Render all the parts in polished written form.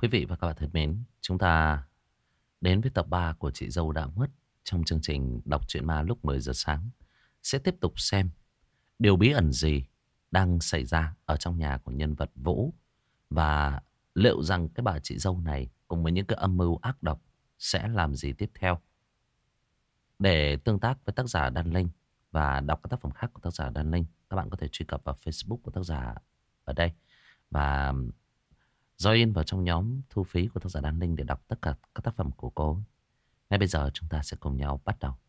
Quý vị và các bạn thân mến, chúng ta đến với tập 3 của Chị Dâu Đã Mất trong chương trình đọc truyện ma lúc 10 giờ sáng. Sẽ tiếp tục xem điều bí ẩn gì đang xảy ra ở trong nhà của nhân vật Vũ. Và liệu rằng cái bà chị dâu này cùng với những cái âm mưu ác độc sẽ làm gì tiếp theo. Để tương tác với tác giả Đan Linh và đọc các tác phẩm khác của tác giả Đan Linh, các bạn có thể truy cập vào Facebook của tác giả ở đây. Và join vào trong nhóm thu phí của tác giả Đan Linh để đọc tất cả các tác phẩm của cô. Ngay bây giờ chúng ta sẽ cùng nhau bắt đầu.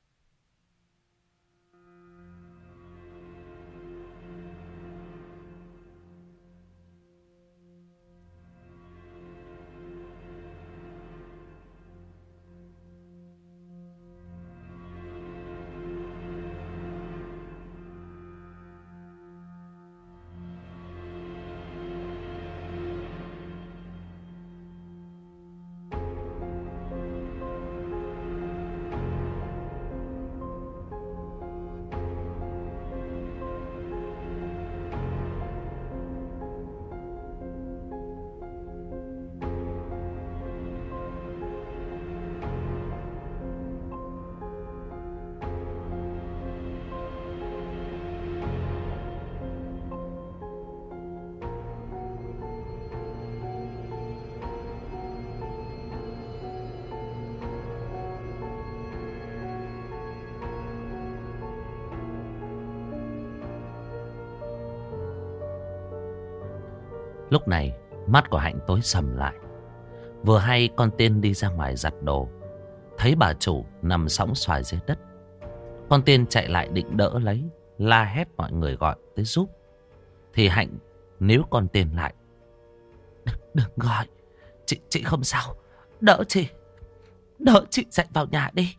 Lúc này mắt của Hạnh tối sầm lại. Vừa hay con tiên đi ra ngoài giặt đồ, thấy bà chủ nằm sõng xoài dưới đất. Con tiên chạy lại định đỡ lấy, la hét mọi người gọi tới giúp. Thì Hạnh níu con tiên lại. Đừng gọi, chị không sao. Đỡ chị dậy vào nhà đi.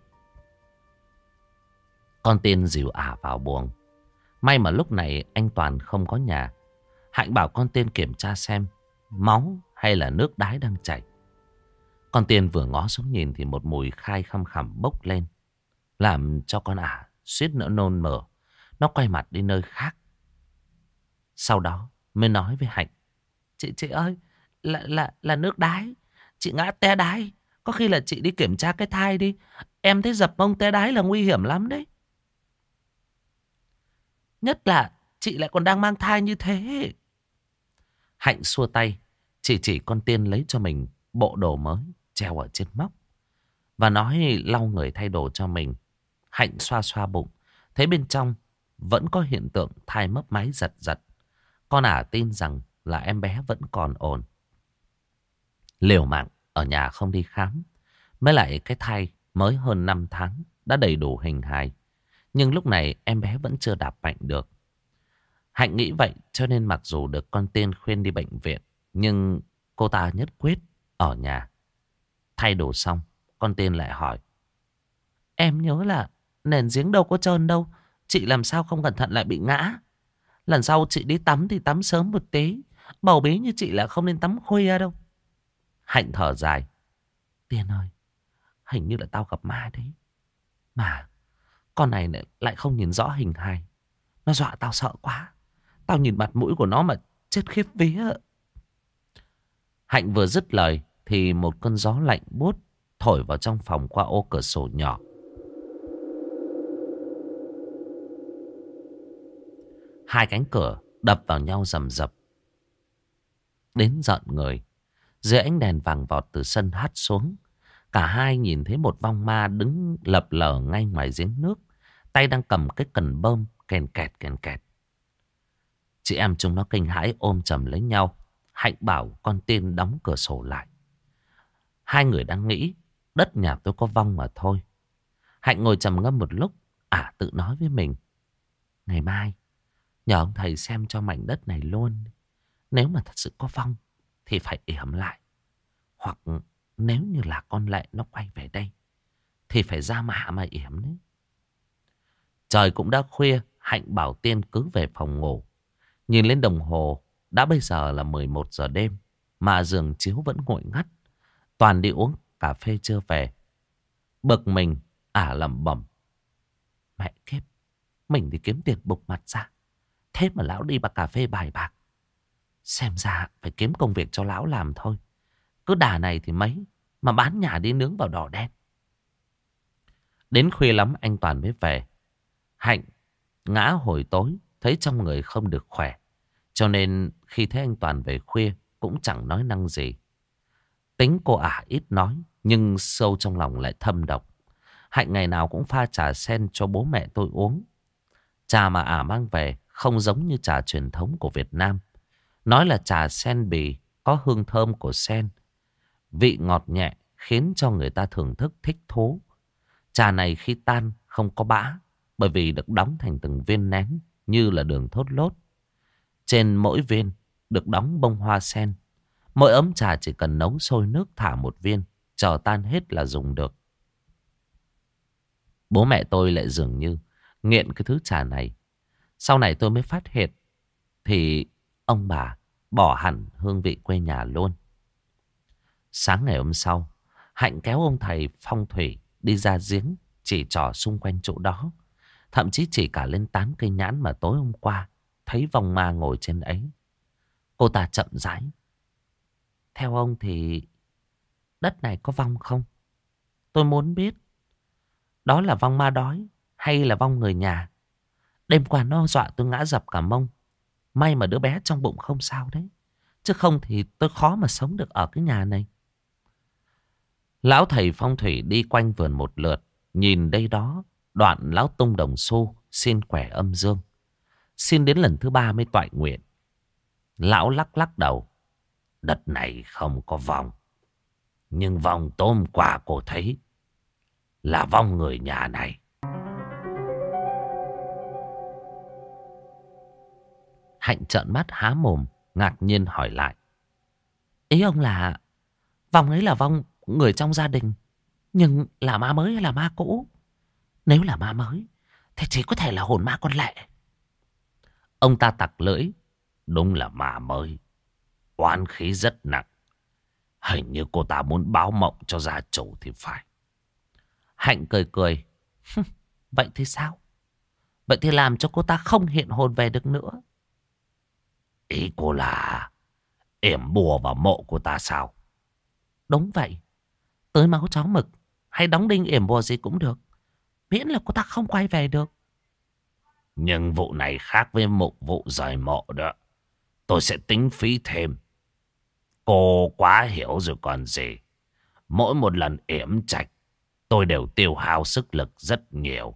Con tiên dìu ả vào buồng. May mà lúc này anh Toàn không có nhà. Hạnh bảo con tiên kiểm tra xem máu hay là nước đái đang chảy. Con tiên vừa ngó xuống nhìn thì một mùi khai khăm khẳm bốc lên, làm cho con ả suýt nữa nôn mửa. Nó quay mặt đi nơi khác. Sau đó mới nói với Hạnh: Chị ơi, là nước đái. Chị ngã té đái. Có khi là chị đi kiểm tra cái thai đi. Em thấy dập mông té đái là nguy hiểm lắm đấy. Nhất là chị lại còn đang mang thai như thế. Hạnh xua tay, chỉ con tiên lấy cho mình bộ đồ mới treo ở trên móc và nói lau người thay đồ cho mình. Hạnh xoa xoa bụng, thấy bên trong vẫn có hiện tượng thai mấp máy giật giật. Con ả tin rằng là em bé vẫn còn ổn. Liều mạng ở nhà không đi khám. Mới lại cái thai mới hơn 5 tháng đã đầy đủ hình hài. Nhưng lúc này em bé vẫn chưa đạp mạnh được. Hạnh nghĩ vậy cho nên mặc dù được con tiên khuyên đi bệnh viện, nhưng cô ta nhất quyết ở nhà. Thay đồ xong, con tiên lại hỏi: Em nhớ là nền giếng đâu có trơn đâu. Chị làm sao không cẩn thận lại bị ngã. Lần sau chị đi tắm thì tắm sớm một tí. Bầu bí như chị là không nên tắm khuya đâu. Hạnh thở dài: Tiên ơi, hình như là tao gặp ma đấy. Mà con này lại không nhìn rõ hình hài. Nó dọa tao sợ quá. Tao nhìn mặt mũi của nó mà chết khiếp vía. Hạnh vừa dứt lời thì một cơn gió lạnh buốt thổi vào trong phòng qua ô cửa sổ nhỏ. Hai cánh cửa đập vào nhau rầm rập đến giận người. Dưới ánh đèn vàng vọt từ sân hắt xuống, cả hai nhìn thấy một vong ma đứng lập lờ ngay ngoài giếng nước, tay đang cầm cái cần bơm kèn kẹt kèn kẹt. Chị em chúng nó kinh hãi ôm chầm lấy nhau. Hạnh bảo con tiên đóng cửa sổ lại. Hai người đang nghĩ đất nhà tôi có vong mà thôi. Hạnh ngồi trầm ngâm một lúc, tự nói với mình: Ngày mai nhờ ông thầy xem cho mảnh đất này luôn. Nếu mà thật sự có vong thì phải yểm lại. Hoặc nếu như là con Lệ nó quay về đây thì phải ra mạ mà yểm đấy. Trời cũng đã khuya. Hạnh bảo tiên cứ về phòng ngủ. Nhìn lên đồng hồ, đã bây giờ là 11 giờ đêm mà giường chiếu vẫn nguội ngắt. Toàn đi uống cà phê chưa về. Bực mình, lẩm bẩm: Mẹ kiếp, mình thì kiếm tiền bục mặt ra, thế mà lão đi bà cà phê bài bạc. Xem ra phải kiếm công việc cho lão làm thôi. Cứ đà này thì mấy mà bán nhà đi nướng vào đỏ đen. Đến khuya lắm anh Toàn mới về. Hạnh ngã hồi tối, thấy trong người không được khỏe. Cho nên khi thấy anh Toàn về khuya cũng chẳng nói năng gì. Tính cô ả ít nói, nhưng sâu trong lòng lại thâm độc. Hạnh ngày nào cũng pha trà sen cho bố mẹ tôi uống. Trà mà ả mang về không giống như trà truyền thống của Việt Nam. Nói là trà sen bì, có hương thơm của sen. Vị ngọt nhẹ khiến cho người ta thưởng thức thích thú. Trà này khi tan không có bã, bởi vì được đóng thành từng viên nén như là đường thốt lốt. Trên mỗi viên được đóng bông hoa sen. Mỗi ấm trà chỉ cần nấu sôi nước thả một viên, chờ tan hết là dùng được. Bố mẹ tôi lại dường như nghiện cái thứ trà này. Sau này tôi mới phát hiện thì ông bà bỏ hẳn hương vị quê nhà luôn. Sáng ngày hôm sau, Hạnh kéo ông thầy phong thủy đi ra giếng, chỉ trỏ xung quanh chỗ đó. Thậm chí chỉ cả lên tán cây nhãn mà tối hôm qua thấy vong ma ngồi trên ấy. Cô ta chậm rãi: theo ông thì đất này có vong không? Tôi muốn biết đó là vong ma đói hay là vong người nhà. Đêm qua nó dọa tôi ngã dập cả mông. May mà đứa bé trong bụng không sao đấy, chứ không thì tôi khó mà sống được ở cái nhà này. Lão thầy phong thủy đi quanh vườn một lượt, nhìn đây đó. Đoạn lão tung đồng xu xin quẻ âm dương. Xin đến lần thứ 3 mới toại nguyện. Lão lắc lắc đầu: đất này không có vong, nhưng vong tôm quả cô thấy là vong người nhà này. Hạnh trợn mắt há mồm, ngạc nhiên hỏi lại: ý ông là vong ấy là vong người trong gia đình, nhưng là ma mới hay là ma cũ? Nếu là ma mới thì chỉ có thể là hồn ma con Lệ. Ông ta tặc lưỡi: đúng là ma mới, oán khí rất nặng. Hình như cô ta muốn báo mộng cho gia chủ thì phải. Hạnh cười cười: vậy thì sao? Vậy thì làm cho cô ta không hiện hồn về được nữa. Ý cô là yểm bùa vào mộ cô ta sao? Đúng vậy. Tới máu chó mực hay đóng đinh yểm bùa gì cũng được, miễn là cô ta không quay về được. Nhưng vụ này khác với một vụ rời mộ đó. Tôi sẽ tính phí thêm. Cô quá hiểu rồi còn gì. Mỗi một lần yểm trạch tôi đều tiêu hao sức lực rất nhiều.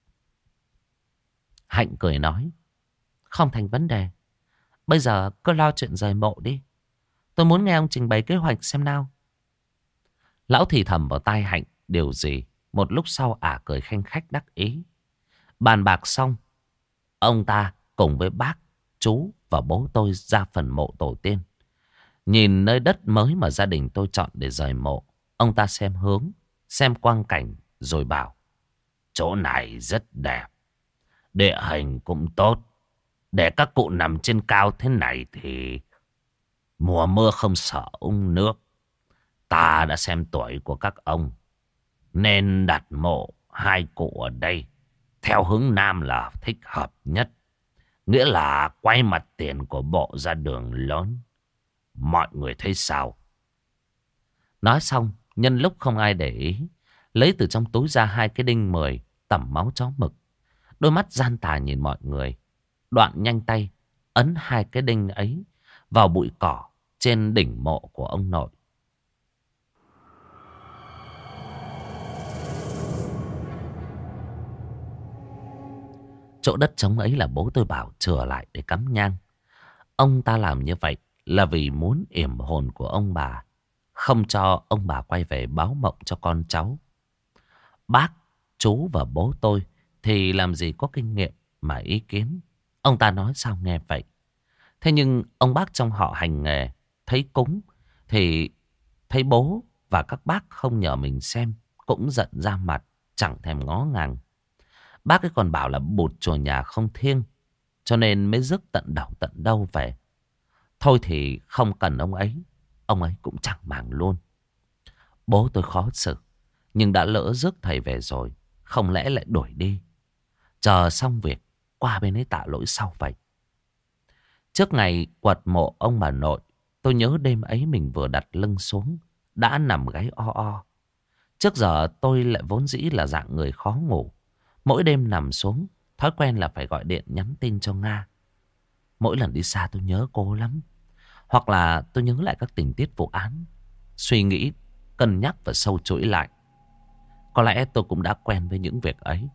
Hạnh cười nói: không thành vấn đề. Bây giờ cứ lo chuyện rời mộ đi. Tôi muốn nghe ông trình bày kế hoạch xem nào. Lão thì thầm vào tai Hạnh điều gì. Một lúc sau ả cười khanh khách đắc ý. Bàn bạc xong, ông ta cùng với bác, chú và bố tôi ra phần mộ tổ tiên. Nhìn nơi đất mới mà gia đình tôi chọn để rời mộ, ông ta xem hướng, xem quang cảnh rồi bảo: chỗ này rất đẹp, địa hình cũng tốt. Để các cụ nằm trên cao thế này thì mùa mưa không sợ úng nước. Ta đã xem tuổi của các ông, nên đặt mộ hai cụ ở đây theo hướng nam là thích hợp nhất. Nghĩa là quay mặt tiền của bộ ra đường lớn. Mọi người thấy sao? Nói xong, nhân lúc không ai để ý, lấy từ trong túi ra 2 cái đinh 10 tẩm máu chó mực. Đôi mắt gian tà nhìn mọi người. Đoạn nhanh tay ấn 2 cái đinh ấy vào bụi cỏ trên đỉnh mộ của ông nội. Chỗ đất trống ấy là bố tôi bảo chừa lại để cắm nhang. Ông ta làm như vậy là vì muốn yểm hồn của ông bà, không cho ông bà quay về báo mộng cho con cháu. Bác, chú và bố tôi thì làm gì có kinh nghiệm mà ý kiến. Ông ta nói sao nghe vậy. Thế nhưng ông bác trong họ hành nghề, thấy cúng thì thấy bố và các bác không nhờ mình xem, cũng giận ra mặt, chẳng thèm ngó ngàng. Bác ấy còn bảo là bụt chùa nhà không thiêng, cho nên mới rước tận đầu tận đâu về. Thôi thì không cần ông ấy cũng chẳng màng luôn. Bố tôi khó xử, nhưng đã lỡ rước thầy về rồi, không lẽ lại đuổi đi. Chờ xong việc, qua bên ấy tạ lỗi sau vậy. Trước ngày quật mộ ông bà nội, tôi nhớ đêm ấy mình vừa đặt lưng xuống đã nằm gáy o o. Trước giờ tôi lại vốn dĩ là dạng người khó ngủ. Mỗi đêm nằm xuống, thói quen là phải gọi điện nhắn tin cho Nga. Mỗi lần đi xa tôi nhớ cô lắm. Hoặc là tôi nhớ lại các tình tiết vụ án, suy nghĩ, cân nhắc và sâu chuỗi lại. Có lẽ tôi cũng đã quen với những việc ấy.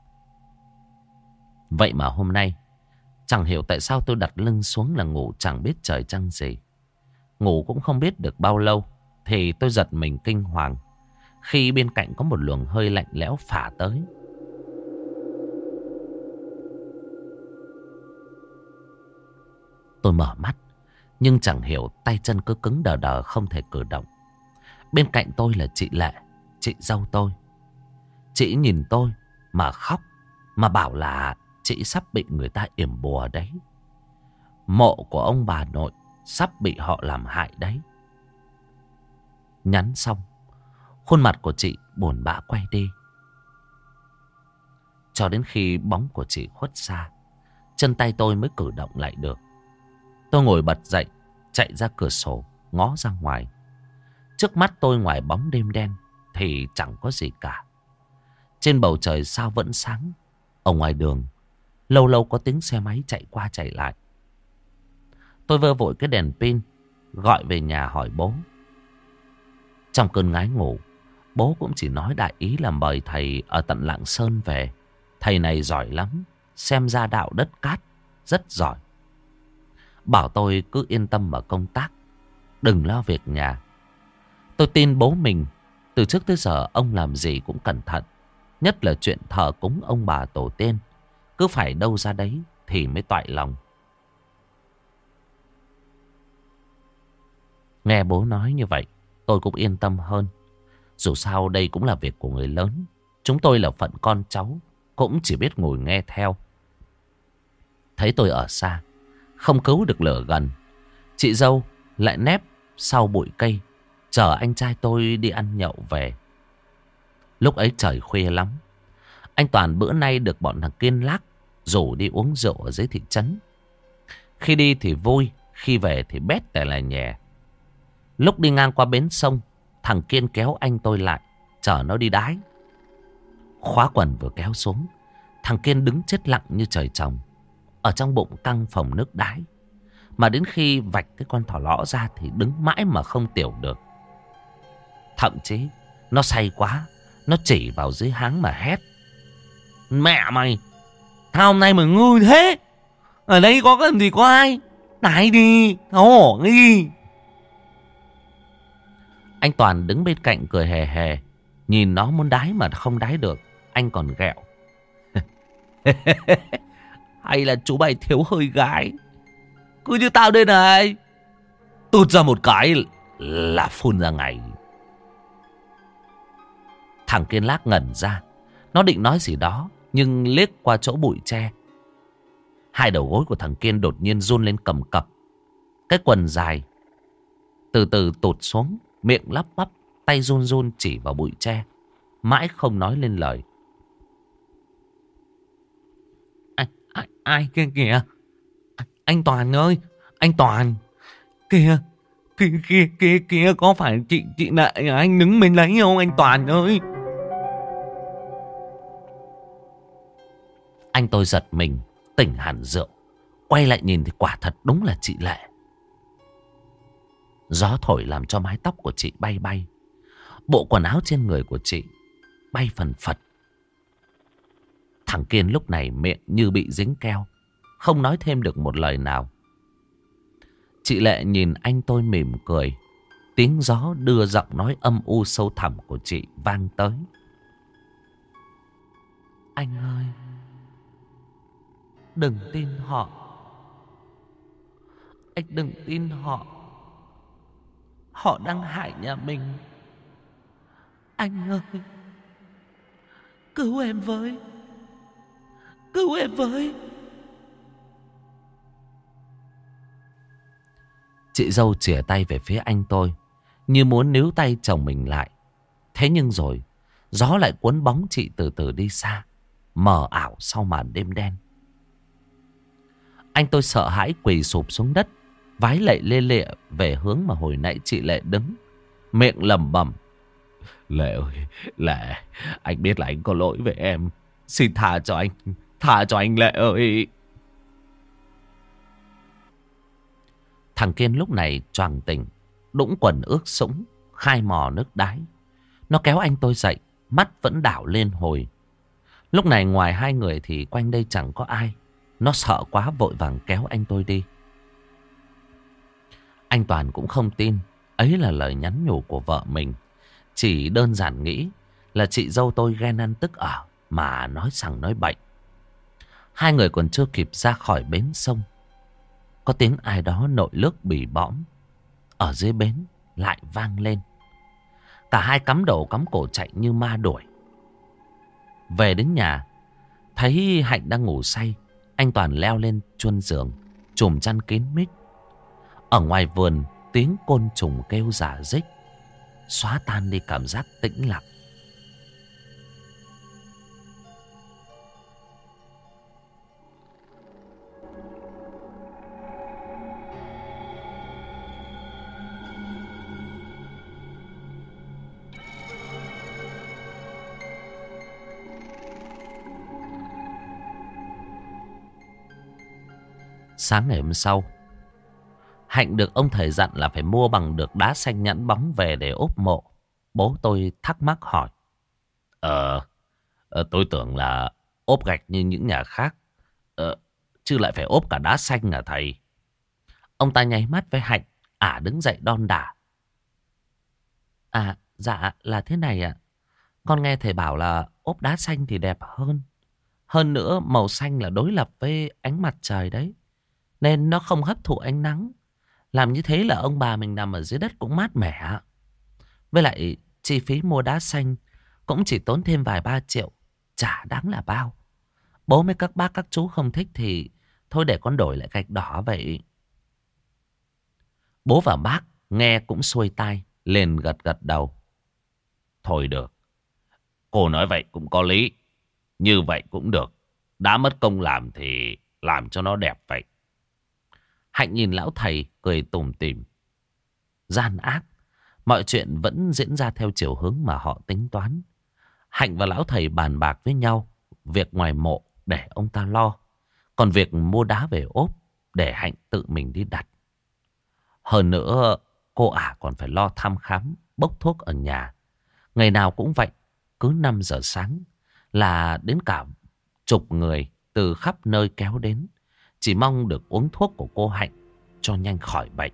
Vậy mà hôm nay, chẳng hiểu tại sao tôi đặt lưng xuống là ngủ chẳng biết trời trăng gì. Ngủ cũng không biết được bao lâu thì tôi giật mình kinh hoàng khi bên cạnh có một luồng hơi lạnh lẽo phả tới. Tôi mở mắt, nhưng chẳng hiểu tay chân cứ cứng đờ đờ không thể cử động. Bên cạnh tôi là chị Lệ, chị dâu tôi. Chị nhìn tôi mà khóc, mà bảo là chị sắp bị người ta yểm bùa đấy. Mộ của ông bà nội sắp bị họ làm hại đấy. Nhắn xong, khuôn mặt của chị buồn bã quay đi. Cho đến khi bóng của chị khuất xa, chân tay tôi mới cử động lại được. Tôi ngồi bật dậy, chạy ra cửa sổ, ngó ra ngoài. Trước mắt tôi ngoài bóng đêm đen thì chẳng có gì cả. Trên bầu trời sao vẫn sáng. Ở ngoài đường, lâu lâu có tiếng xe máy chạy qua chạy lại. Tôi vơ vội cái đèn pin, gọi về nhà hỏi bố. Trong cơn ngái ngủ, bố cũng chỉ nói đại ý là mời thầy ở tận Lạng Sơn về. Thầy này giỏi lắm, xem ra đạo đất cát, rất giỏi. Bảo tôi cứ yên tâm vào công tác, đừng lo việc nhà. Tôi tin bố mình, từ trước tới giờ ông làm gì cũng cẩn thận. Nhất là chuyện thờ cúng ông bà tổ tiên, cứ phải đâu ra đấy thì mới toại lòng. Nghe bố nói như vậy, tôi cũng yên tâm hơn. Dù sao đây cũng là việc của người lớn. Chúng tôi là phận con cháu, cũng chỉ biết ngồi nghe theo. Thấy tôi ở xa, không cứu được lửa gần, chị dâu lại nép sau bụi cây, chờ anh trai tôi đi ăn nhậu về. Lúc ấy trời khuya lắm. Anh Toàn bữa nay được bọn thằng Kiên Lác rủ đi uống rượu ở dưới thị trấn. Khi đi thì vui, khi về thì bét tè là nhẹ. Lúc đi ngang qua bến sông, thằng Kiên kéo anh tôi lại, chở nó đi đái. Khóa quần vừa kéo xuống, thằng Kiên đứng chết lặng như trời trồng. Ở trong bụng căng phồng nước đái. Mà đến khi vạch cái con thỏ lõ ra thì đứng mãi mà không tiểu được. Thậm chí nó say quá, nó chỉ vào dưới háng mà hét: "Mẹ mày, sao hôm nay mày ngu thế? Ở đây có cái gì có ai? Đái đi, hổ đi." Anh Toàn đứng bên cạnh cười hề hề. Nhìn nó muốn đái mà không đái được. Anh còn ghẹo: "Hay là chú mày thiếu hơi gái? Cứ như tao đây này, tụt ra một cái là phun ra ngày." Thằng Kiên Lác ngẩn ra. Nó định nói gì đó, nhưng liếc qua chỗ bụi tre, hai đầu gối của thằng Kiên đột nhiên run lên cầm cập. Cái quần dài từ từ tụt xuống, miệng lắp bắp, tay run run chỉ vào bụi tre, mãi không nói lên lời. Ai kia kìa? Anh Toàn ơi, anh Toàn. Kìa, kìa, có phải chị Nại anh đứng bên lấy không anh Toàn ơi? Anh tôi giật mình, tỉnh hẳn rượu. Quay lại nhìn thì quả thật đúng là chị Lệ. Gió thổi làm cho mái tóc của chị bay bay. Bộ quần áo trên người của chị bay phần phật. Thằng Kiên lúc này miệng như bị dính keo, không nói thêm được một lời nào. Chị Lệ nhìn anh tôi mỉm cười. Tiếng gió đưa giọng nói âm u sâu thẳm của chị vang tới: "Anh ơi, đừng tin họ. Anh đừng tin họ. Họ đang hại nhà mình. Anh ơi, cứu em với. Cứu em với." Chị dâu chìa tay về phía anh tôi, như muốn níu tay chồng mình lại. Thế nhưng rồi, gió lại cuốn bóng chị từ từ đi xa, mờ ảo sau màn đêm đen. Anh tôi sợ hãi quỳ sụp xuống đất, vái lạy lê lịa về hướng mà hồi nãy chị Lệ đứng. Miệng lẩm bẩm: Lệ ơi, Lệ, anh biết là anh có lỗi với em. Xin tha cho anh, tha cho anh Lệ ơi. Thằng Kiên lúc này choàng tỉnh, đũng quần ướt sũng, khai mò nước đái. Nó kéo anh tôi dậy, mắt vẫn đảo lên hồi. Lúc này ngoài hai người thì quanh đây chẳng có ai. Nó sợ quá vội vàng kéo anh tôi đi. Anh Toàn cũng không tin ấy là lời nhắn nhủ của vợ mình. Chỉ đơn giản nghĩ là chị dâu tôi ghen ăn tức ở mà nói sằng nói bậy. Hai người còn chưa kịp ra khỏi bến sông, có tiếng ai đó nội lướt bỉ bõm ở dưới bến lại vang lên. Cả hai cắm đầu cắm cổ chạy như ma đuổi. Về đến nhà, thấy Hạnh đang ngủ say, anh Toàn leo lên chuôn giường, chùm chăn kín mít. Ở ngoài vườn, tiếng côn trùng kêu rả rích, xóa tan đi cảm giác tĩnh lặng. Sáng ngày hôm sau, Hạnh được ông thầy dặn là phải mua bằng được đá xanh nhẵn bóng về để ốp mộ. Bố tôi thắc mắc hỏi: tôi tưởng là ốp gạch như những nhà khác, chứ lại phải ốp cả đá xanh à thầy? Ông ta nháy mắt với Hạnh, đứng dậy đon đả: Dạ là thế này ạ. Con nghe thầy bảo là ốp đá xanh thì đẹp hơn. Hơn nữa màu xanh là đối lập với ánh mặt trời đấy, nên nó không hấp thụ ánh nắng. Làm như thế là ông bà mình nằm ở dưới đất cũng mát mẻ. Với lại chi phí mua đá xanh cũng chỉ tốn thêm vài 3 triệu, chả đáng là bao. Bố với các bác các chú không thích thì thôi để con đổi lại gạch đỏ vậy. Bố và bác nghe cũng xuôi tai, liền gật gật đầu. Thôi được, cô nói vậy cũng có lý. Như vậy cũng được. Đã mất công làm thì làm cho nó đẹp vậy. Hạnh nhìn lão thầy cười tủm tỉm. Gian ác, mọi chuyện vẫn diễn ra theo chiều hướng mà họ tính toán. Hạnh và lão thầy bàn bạc với nhau việc ngoài mộ để ông ta lo, còn việc mua đá về ốp để Hạnh tự mình đi đặt. Hơn nữa cô còn phải lo thăm khám, bốc thuốc ở nhà. Ngày nào cũng vậy, cứ 5 giờ sáng là đến cả chục người từ khắp nơi kéo đến, chỉ mong được uống thuốc của cô Hạnh cho nhanh khỏi bệnh.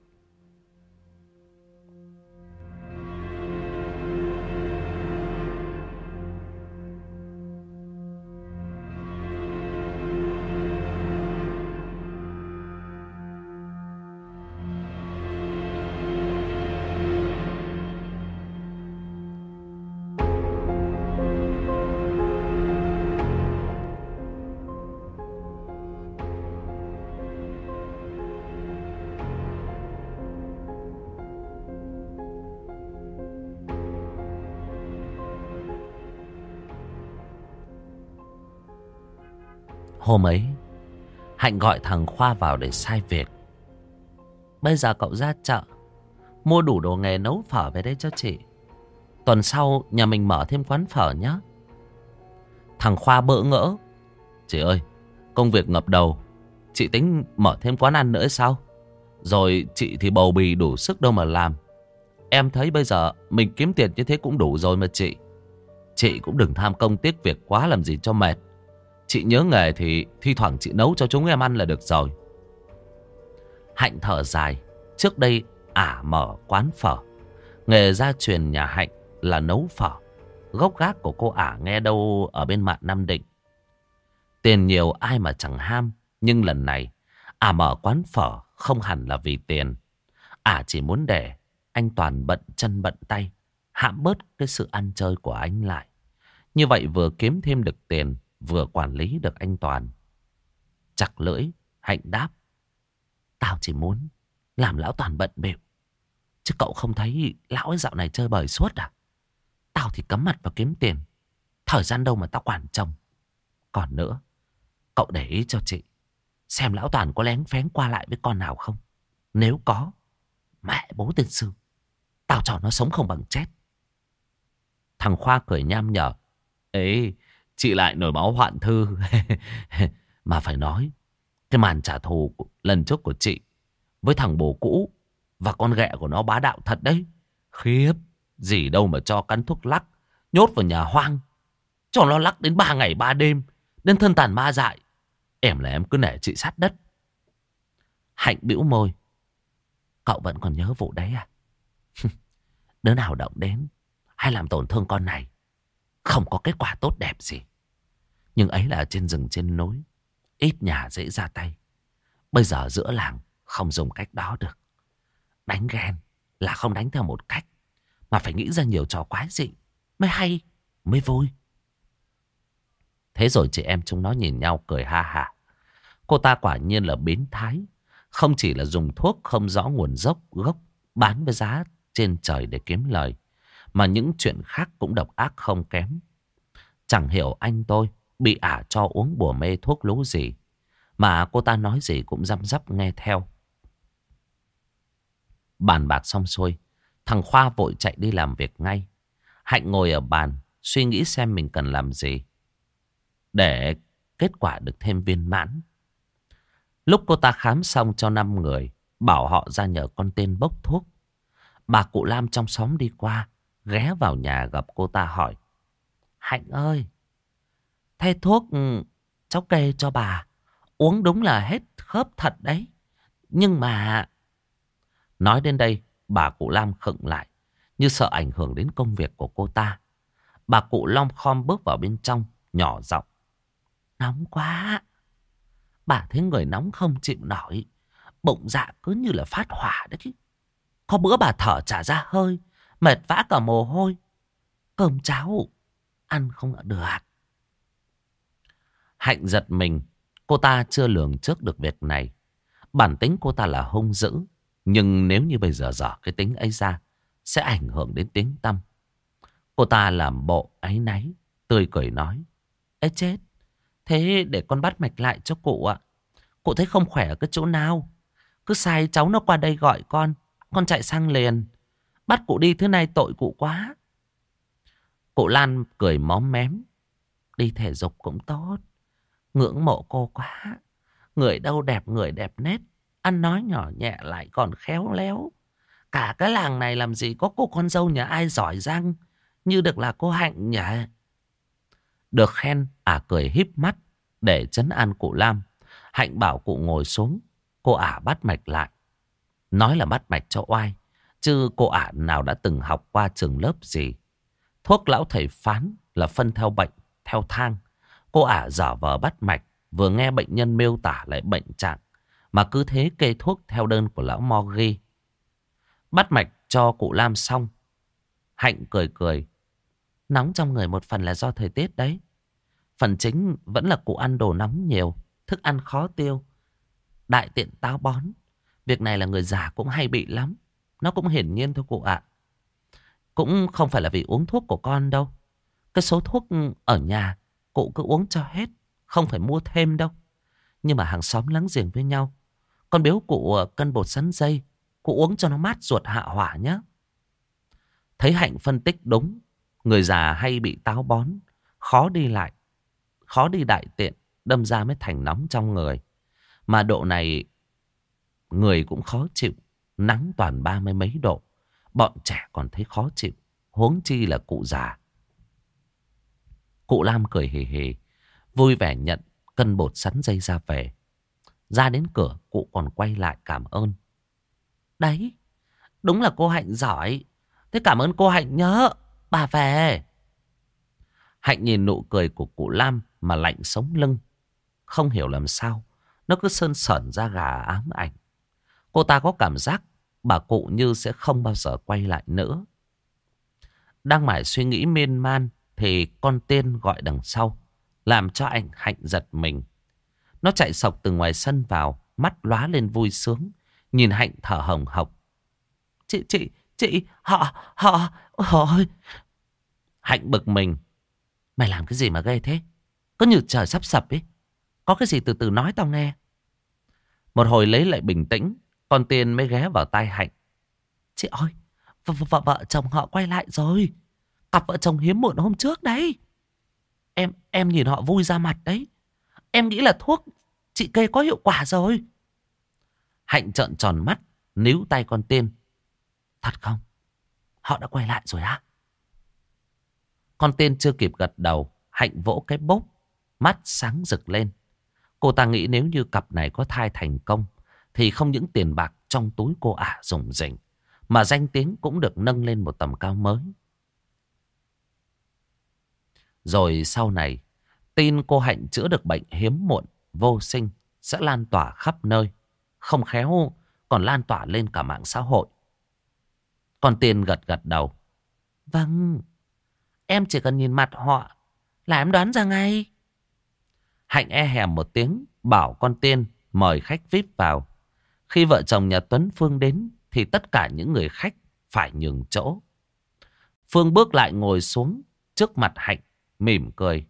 Hôm ấy, Hạnh gọi thằng Khoa vào để sai việc. Bây giờ cậu ra chợ mua đủ đồ nghề nấu phở về đây cho chị. Tuần sau nhà mình mở thêm quán phở nhé. Thằng Khoa bỡ ngỡ: Chị ơi, công việc ngập đầu, chị tính mở thêm quán ăn nữa sao? Rồi chị thì bầu bì đủ sức đâu mà làm. Em thấy bây giờ mình kiếm tiền như thế cũng đủ rồi mà chị. Chị cũng đừng tham công tiếc việc quá làm gì cho mệt. Chị nhớ nghề thì thi thoảng chị nấu cho chúng em ăn là được rồi. Hạnh thở dài. Trước đây mở quán phở. Nghề gia truyền nhà Hạnh là nấu phở. Gốc gác của cô nghe đâu ở bên mạn Nam Định. Tiền nhiều ai mà chẳng ham. Nhưng lần này mở quán phở không hẳn là vì tiền. Chỉ muốn để anh Toàn bận chân bận tay, hãm bớt cái sự ăn chơi của anh lại. Như vậy vừa kiếm thêm được tiền, vừa quản lý được anh Toàn. Chặt lưỡi, Hạnh đáp: Tao chỉ muốn làm lão Toàn bận bịu, chứ cậu không thấy lão ấy dạo này chơi bời suốt à? Tao thì cắm mặt vào kiếm tiền, thời gian đâu mà tao quản chồng. Còn nữa, cậu để ý cho chị, xem lão Toàn có lén phén qua lại với con nào không. Nếu có, mẹ bố tên Sư, tao cho nó sống không bằng chết. Thằng Khoa cười nham nhở. Ê, chị lại nổi máu hoạn thư. Mà phải nói, cái màn trả thù lần trước của chị với thằng bồ cũ và con ghẹ của nó bá đạo thật đấy. Khiếp, gì đâu mà cho cắn thuốc lắc, nhốt vào nhà hoang, cho nó lắc đến 3 ngày 3 đêm, đến thân tàn ma dại. Em là em cứ nể chị sát đất. Hạnh bĩu môi. Cậu vẫn còn nhớ vụ đấy à? Đứa nào động đến hay làm tổn thương con này không có kết quả tốt đẹp gì. Nhưng ấy là trên rừng trên núi, ít nhà dễ ra tay. Bây giờ giữa làng không dùng cách đó được. Đánh ghen là không đánh theo một cách, mà phải nghĩ ra nhiều trò quái dị mới hay, mới vui. Thế rồi chị em chúng nó nhìn nhau cười ha hả. Cô ta quả nhiên là biến thái. Không chỉ là dùng thuốc không rõ nguồn gốc bán với giá trên trời để kiếm lời, mà những chuyện khác cũng độc ác không kém. Chẳng hiểu anh tôi bị ả cho uống bùa mê thuốc lú gì, mà cô ta nói gì cũng răm rắp nghe theo. Bàn bạc xong xuôi, thằng Khoa vội chạy đi làm việc ngay. Hạnh ngồi ở bàn suy nghĩ xem mình cần làm gì để kết quả được thêm viên mãn. Lúc cô ta khám xong cho 5 người, bảo họ ra nhờ con tên bốc thuốc, bà cụ Lam trong xóm đi qua, ghé vào nhà gặp cô ta hỏi. Hạnh ơi, thế thuốc cháu kê cho bà uống đúng là hết khớp thật đấy. Nhưng mà... Nói đến đây, bà cụ Lam khựng lại, như sợ ảnh hưởng đến công việc của cô ta. Bà cụ lom khom bước vào bên trong, nhỏ giọng. Nóng quá. Bà thấy người nóng không chịu nổi, bụng dạ cứ như là phát hỏa đấy chứ. Có bữa bà thở chả ra hơi, mệt vã cả mồ hôi. Cơm cháo ăn không được. Hạnh giật mình. Cô ta chưa lường trước được việc này. Bản tính cô ta là hung dữ, nhưng nếu như bây giờ dở cái tính ấy ra, sẽ ảnh hưởng đến tiếng tăm. Cô ta làm bộ áy náy, tươi cười nói. Ê chết, thế để con bắt mạch lại cho cụ ạ. Cụ thấy không khỏe ở cái chỗ nào, cứ sai cháu nó qua đây gọi con chạy sang liền. Bắt cụ đi thế này tội cụ quá. Cụ Lan cười móm mém. Đi thể dục cũng tốt. Ngưỡng mộ cô quá. Người đâu đẹp người đẹp nết, ăn nói nhỏ nhẹ lại còn khéo léo. Cả cái làng này làm gì có cô con dâu nhà ai giỏi giang như được là cô Hạnh nhỉ. Được khen cười híp mắt để trấn an cụ Lam. Hạnh bảo cụ ngồi xuống. Cô bắt mạch lại. Nói là bắt mạch cho oai, chứ cô nào đã từng học qua trường lớp gì. Thuốc lão thầy phán là phân theo bệnh, theo thang. Cô dở vờ bắt mạch, vừa nghe bệnh nhân miêu tả lại bệnh trạng, mà cứ thế kê thuốc theo đơn của lão Mo ghi. Bắt mạch cho cụ Lam xong, Hạnh cười cười. Nóng trong người một phần là do thời tiết đấy. Phần chính vẫn là cụ ăn đồ nóng nhiều, thức ăn khó tiêu, đại tiện táo bón. Việc này là người già cũng hay bị lắm. Nó cũng hiển nhiên thôi cụ ạ. Cũng không phải là vì uống thuốc của con đâu. Cái số thuốc ở nhà cụ cứ uống cho hết, không phải mua thêm đâu. Nhưng mà hàng xóm láng giềng với nhau, con biếu cụ cân bột sắn dây, cụ uống cho nó mát ruột hạ hỏa nhé. Thấy Hạnh phân tích đúng. Người già hay bị táo bón, khó đi lại, khó đi đại tiện, đâm ra mới thành nóng trong người. Mà độ này người cũng khó chịu. Nắng toàn 30 mấy độ, bọn trẻ còn thấy khó chịu, huống chi là cụ già. Cụ Lam cười hề hề, vui vẻ nhận cân bột sắn dây ra về. Ra đến cửa, cụ còn quay lại cảm ơn. Đấy, đúng là cô Hạnh giỏi. Thế cảm ơn cô Hạnh nhớ. Bà về. Hạnh nhìn nụ cười của cụ Lam mà lạnh sống lưng. Không hiểu làm sao, nó cứ sơn sởn da gà ám ảnh. Cô ta có cảm giác bà cụ như sẽ không bao giờ quay lại nữa. Đang mải suy nghĩ miên man thì con tiên gọi đằng sau, làm cho Hạnh giật mình. Nó chạy sộc từ ngoài sân vào, mắt lóa lên vui sướng, nhìn Hạnh thở hồng hộc. Chị, họ, ôi. Hạnh bực mình. Mày làm cái gì mà ghê thế? Có như trời sắp sập ấy. Có cái gì từ từ nói tao nghe. Một hồi lấy lại bình tĩnh, Con Tiên mới ghé vào tai Hạnh. Chị ơi, vợ chồng họ quay lại rồi. Cặp vợ chồng hiếm muộn hôm trước đấy. Em nhìn họ vui ra mặt đấy. Em nghĩ là thuốc chị kê có hiệu quả rồi. Hạnh trợn tròn mắt, níu tay con Tiên. Thật không? Họ đã quay lại rồi á? Con Tiên chưa kịp gật đầu, Hạnh vỗ cái bốp, mắt sáng rực lên. Cô ta nghĩ nếu như cặp này có thai thành công thì không những tiền bạc trong túi cô ả rủng rỉnh, mà danh tiếng cũng được nâng lên một tầm cao mới. Rồi sau này, tin cô Hạnh chữa được bệnh hiếm muộn, vô sinh sẽ lan tỏa khắp nơi. Không khéo còn lan tỏa lên cả mạng xã hội. Con Tiên gật gật đầu. Vâng, em chỉ cần nhìn mặt họ là em đoán ra ngay. Hạnh e hèm một tiếng, bảo con Tiên mời khách VIP vào. Khi vợ chồng nhà Tuấn Phương đến thì tất cả những người khách phải nhường chỗ. Phương bước lại ngồi xuống trước mặt Hạnh, mỉm cười.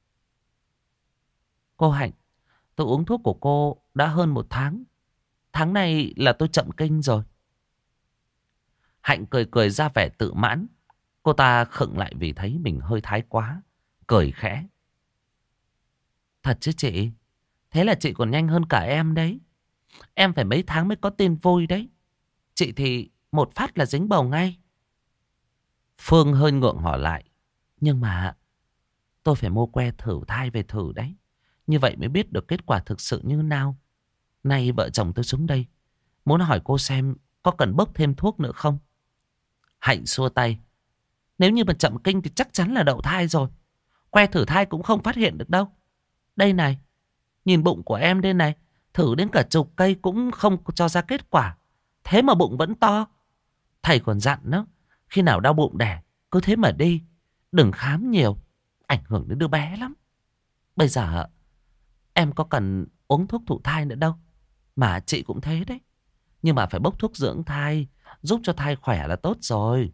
Cô Hạnh, tôi uống thuốc của cô đã hơn 1 tháng. Tháng này là tôi chậm kinh rồi. Hạnh cười cười ra vẻ tự mãn. Cô ta khựng lại vì thấy mình hơi thái quá, cười khẽ. Thật chứ chị? Thế là chị còn nhanh hơn cả em đấy. Em phải mấy tháng mới có tin vui đấy. Chị thì một phát là dính bầu ngay. Phương hơi ngượng hỏi lại. Nhưng mà tôi phải mua que thử thai về thử đấy. Như vậy mới biết được kết quả thực sự như nào. Nay vợ chồng tôi xuống đây, muốn hỏi cô xem có cần bốc thêm thuốc nữa không? Hạnh xua tay. Nếu như mà chậm kinh thì chắc chắn là đậu thai rồi. Que thử thai cũng không phát hiện được đâu. Đây này, nhìn bụng của em đây này. Thử đến cả chục cây cũng không cho ra kết quả. Thế mà bụng vẫn to. Thầy còn dặn đó, khi nào đau bụng đẻ cứ thế mà đi, đừng khám nhiều, ảnh hưởng đến đứa bé lắm. Bây giờ em có cần uống thuốc thụ thai nữa đâu. Mà chị cũng thế đấy. Nhưng mà phải bốc thuốc dưỡng thai, giúp cho thai khỏe là tốt rồi.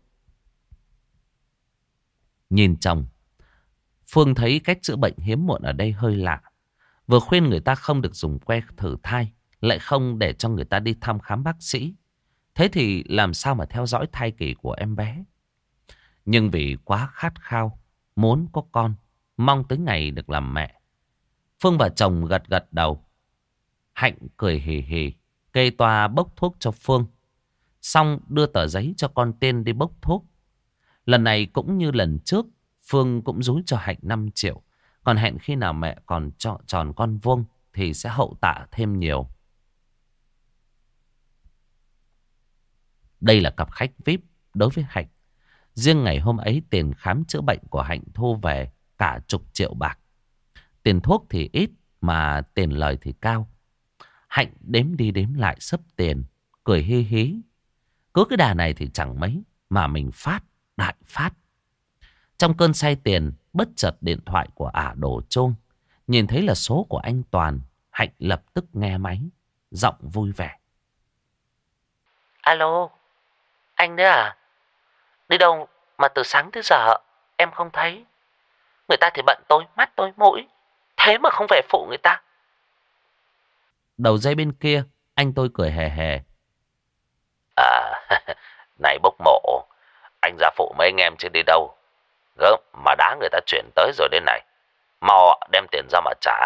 Nhìn chồng, Phương thấy cách chữa bệnh hiếm muộn ở đây hơi lạ. Vừa khuyên người ta không được dùng que thử thai, lại không để cho người ta đi thăm khám bác sĩ. Thế thì làm sao mà theo dõi thai kỳ của em bé? Nhưng vì quá khát khao, muốn có con, mong tới ngày được làm mẹ, Phương và chồng gật gật đầu. Hạnh cười hì hì, kê toa bốc thuốc cho Phương. Xong đưa tờ giấy cho con Tiên đi bốc thuốc. Lần này cũng như lần trước, Phương cũng dúi cho Hạnh 5 triệu. Còn hẹn khi nào mẹ còn tròn con vuông thì sẽ hậu tạ thêm nhiều. Đây là cặp khách VIP đối với Hạnh. Riêng ngày hôm ấy tiền khám chữa bệnh của Hạnh thu về cả chục triệu bạc. Tiền thuốc thì ít mà tiền lời thì cao. Hạnh đếm đi đếm lại xấp tiền, cười hi hí. Cứ cái đà này thì chẳng mấy mà mình phát, đại phát. Trong cơn say tiền, bất chợt điện thoại của ả đổ chuông. Nhìn thấy là số của anh Toàn, Hạnh lập tức nghe máy, giọng vui vẻ. Alo, anh đấy à? Đi đâu mà từ sáng tới giờ em không thấy? Người ta thì bận tôi, mắt tôi, mũi. Thế mà không về phụ người ta. Đầu dây bên kia, anh tôi cười hề hề. À, này bốc mộ, anh ra phụ mấy anh em chứ đi đâu. Gớm mà đá người ta chuyển tới rồi đây này. Mau đem tiền ra mà trả.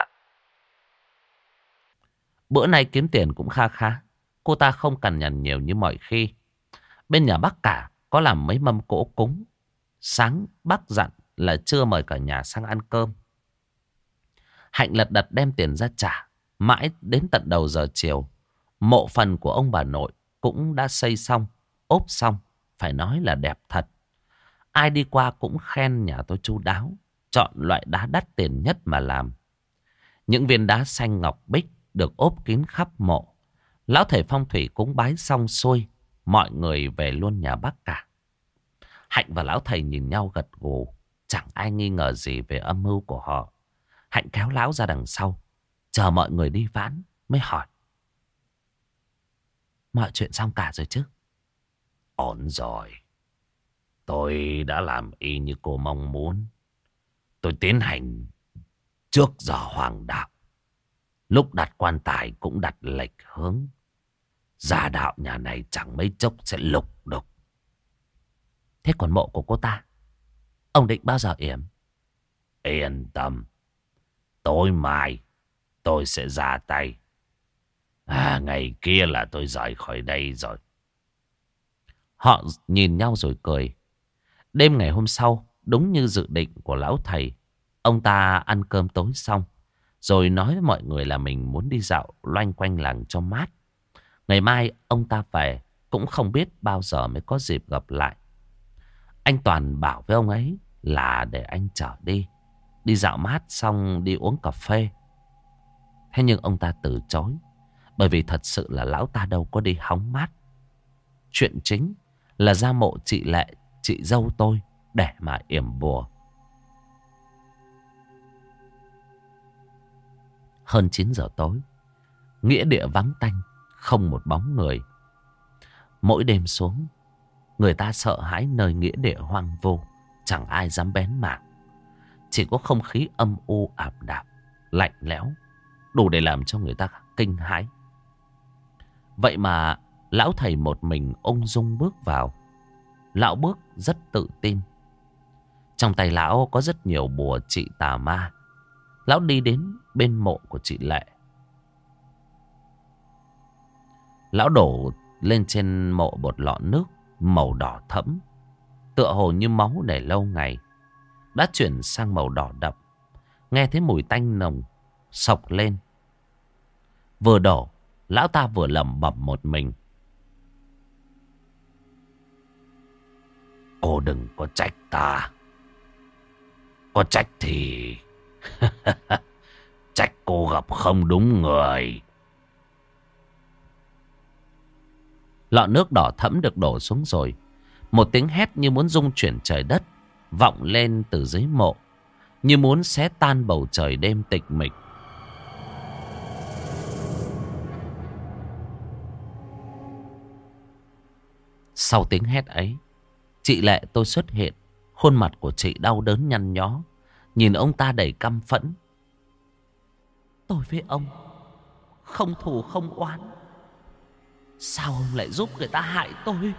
Bữa nay kiếm tiền cũng kha khá. Cô ta không cằn nhằn nhiều như mọi khi. Bên nhà bác cả có làm mấy mâm cỗ cúng. Sáng bác dặn là trưa mời cả nhà sang ăn cơm. Hạnh lật đật đem tiền ra trả. Mãi đến tận đầu giờ chiều, mộ phần của ông bà nội cũng đã xây xong, ốp xong. Phải nói là đẹp thật. Ai đi qua cũng khen nhà tôi chu đáo, chọn loại đá đắt tiền nhất mà làm. Những viên đá xanh ngọc bích được ốp kín khắp mộ. Lão thầy phong thủy cúng bái xong xuôi, mọi người về luôn nhà bác cả. Hạnh và lão thầy nhìn nhau gật gù, chẳng ai nghi ngờ gì về âm mưu của họ. Hạnh kéo lão ra đằng sau, chờ mọi người đi vãn mới hỏi. Mọi chuyện xong cả rồi chứ? Ổn rồi. Tôi đã làm y như cô mong muốn. Tôi tiến hành trước giờ hoàng đạo. Lúc đặt quan tài cũng đặt lệch hướng. Gia đạo nhà này chẳng mấy chốc sẽ lục đục. Thế còn mộ của cô ta, ông định bao giờ yểm? Yên tâm, tối mai tôi sẽ ra tay. Ngày kia là tôi rời khỏi đây rồi. Họ nhìn nhau rồi cười. Đêm ngày hôm sau, đúng như dự định của lão thầy, ông ta ăn cơm tối xong, rồi nói với mọi người là mình muốn đi dạo loanh quanh làng cho mát. Ngày mai ông ta về, cũng không biết bao giờ mới có dịp gặp lại. Anh Toàn bảo với ông ấy là để anh chở đi. Đi dạo mát xong đi uống cà phê. Thế nhưng ông ta từ chối. Bởi vì thật sự là lão ta đâu có đi hóng mát. Chuyện chính là ra mộ chị Lệ, chị dâu tôi, để mà yểm bùa. Hơn 9 giờ tối, nghĩa địa vắng tanh, không một bóng người. Mỗi đêm xuống, người ta sợ hãi nơi nghĩa địa hoang vu, chẳng ai dám bén mảng. Chỉ có không khí âm u ảm đạm, lạnh lẽo, đủ để làm cho người ta kinh hãi. Vậy mà lão thầy một mình ung dung bước vào. Lão bước rất tự tin. Trong tay lão có rất nhiều bùa trị tà ma. Lão đi đến bên mộ của chị Lệ. Lão đổ lên trên mộ một lọ nước màu đỏ thẫm, tựa hồ như máu để lâu ngày, đã chuyển sang màu đỏ đậm. Nghe thấy mùi tanh nồng sộc lên. Vừa đổ, lão ta vừa lẩm bẩm một mình. Cô đừng có trách ta. Có trách thì trách cô gặp không đúng người. Lọ nước đỏ thẫm được đổ xuống rồi. Một tiếng hét như muốn rung chuyển trời đất vọng lên từ dưới mộ, như muốn xé tan bầu trời đêm tịch mịch. Sau tiếng hét ấy, chị Lệ tôi xuất hiện. Khuôn mặt của chị đau đớn nhăn nhó, nhìn ông ta đầy căm phẫn. Tôi với ông không thù không oán, sao ông lại giúp người ta hại tôi?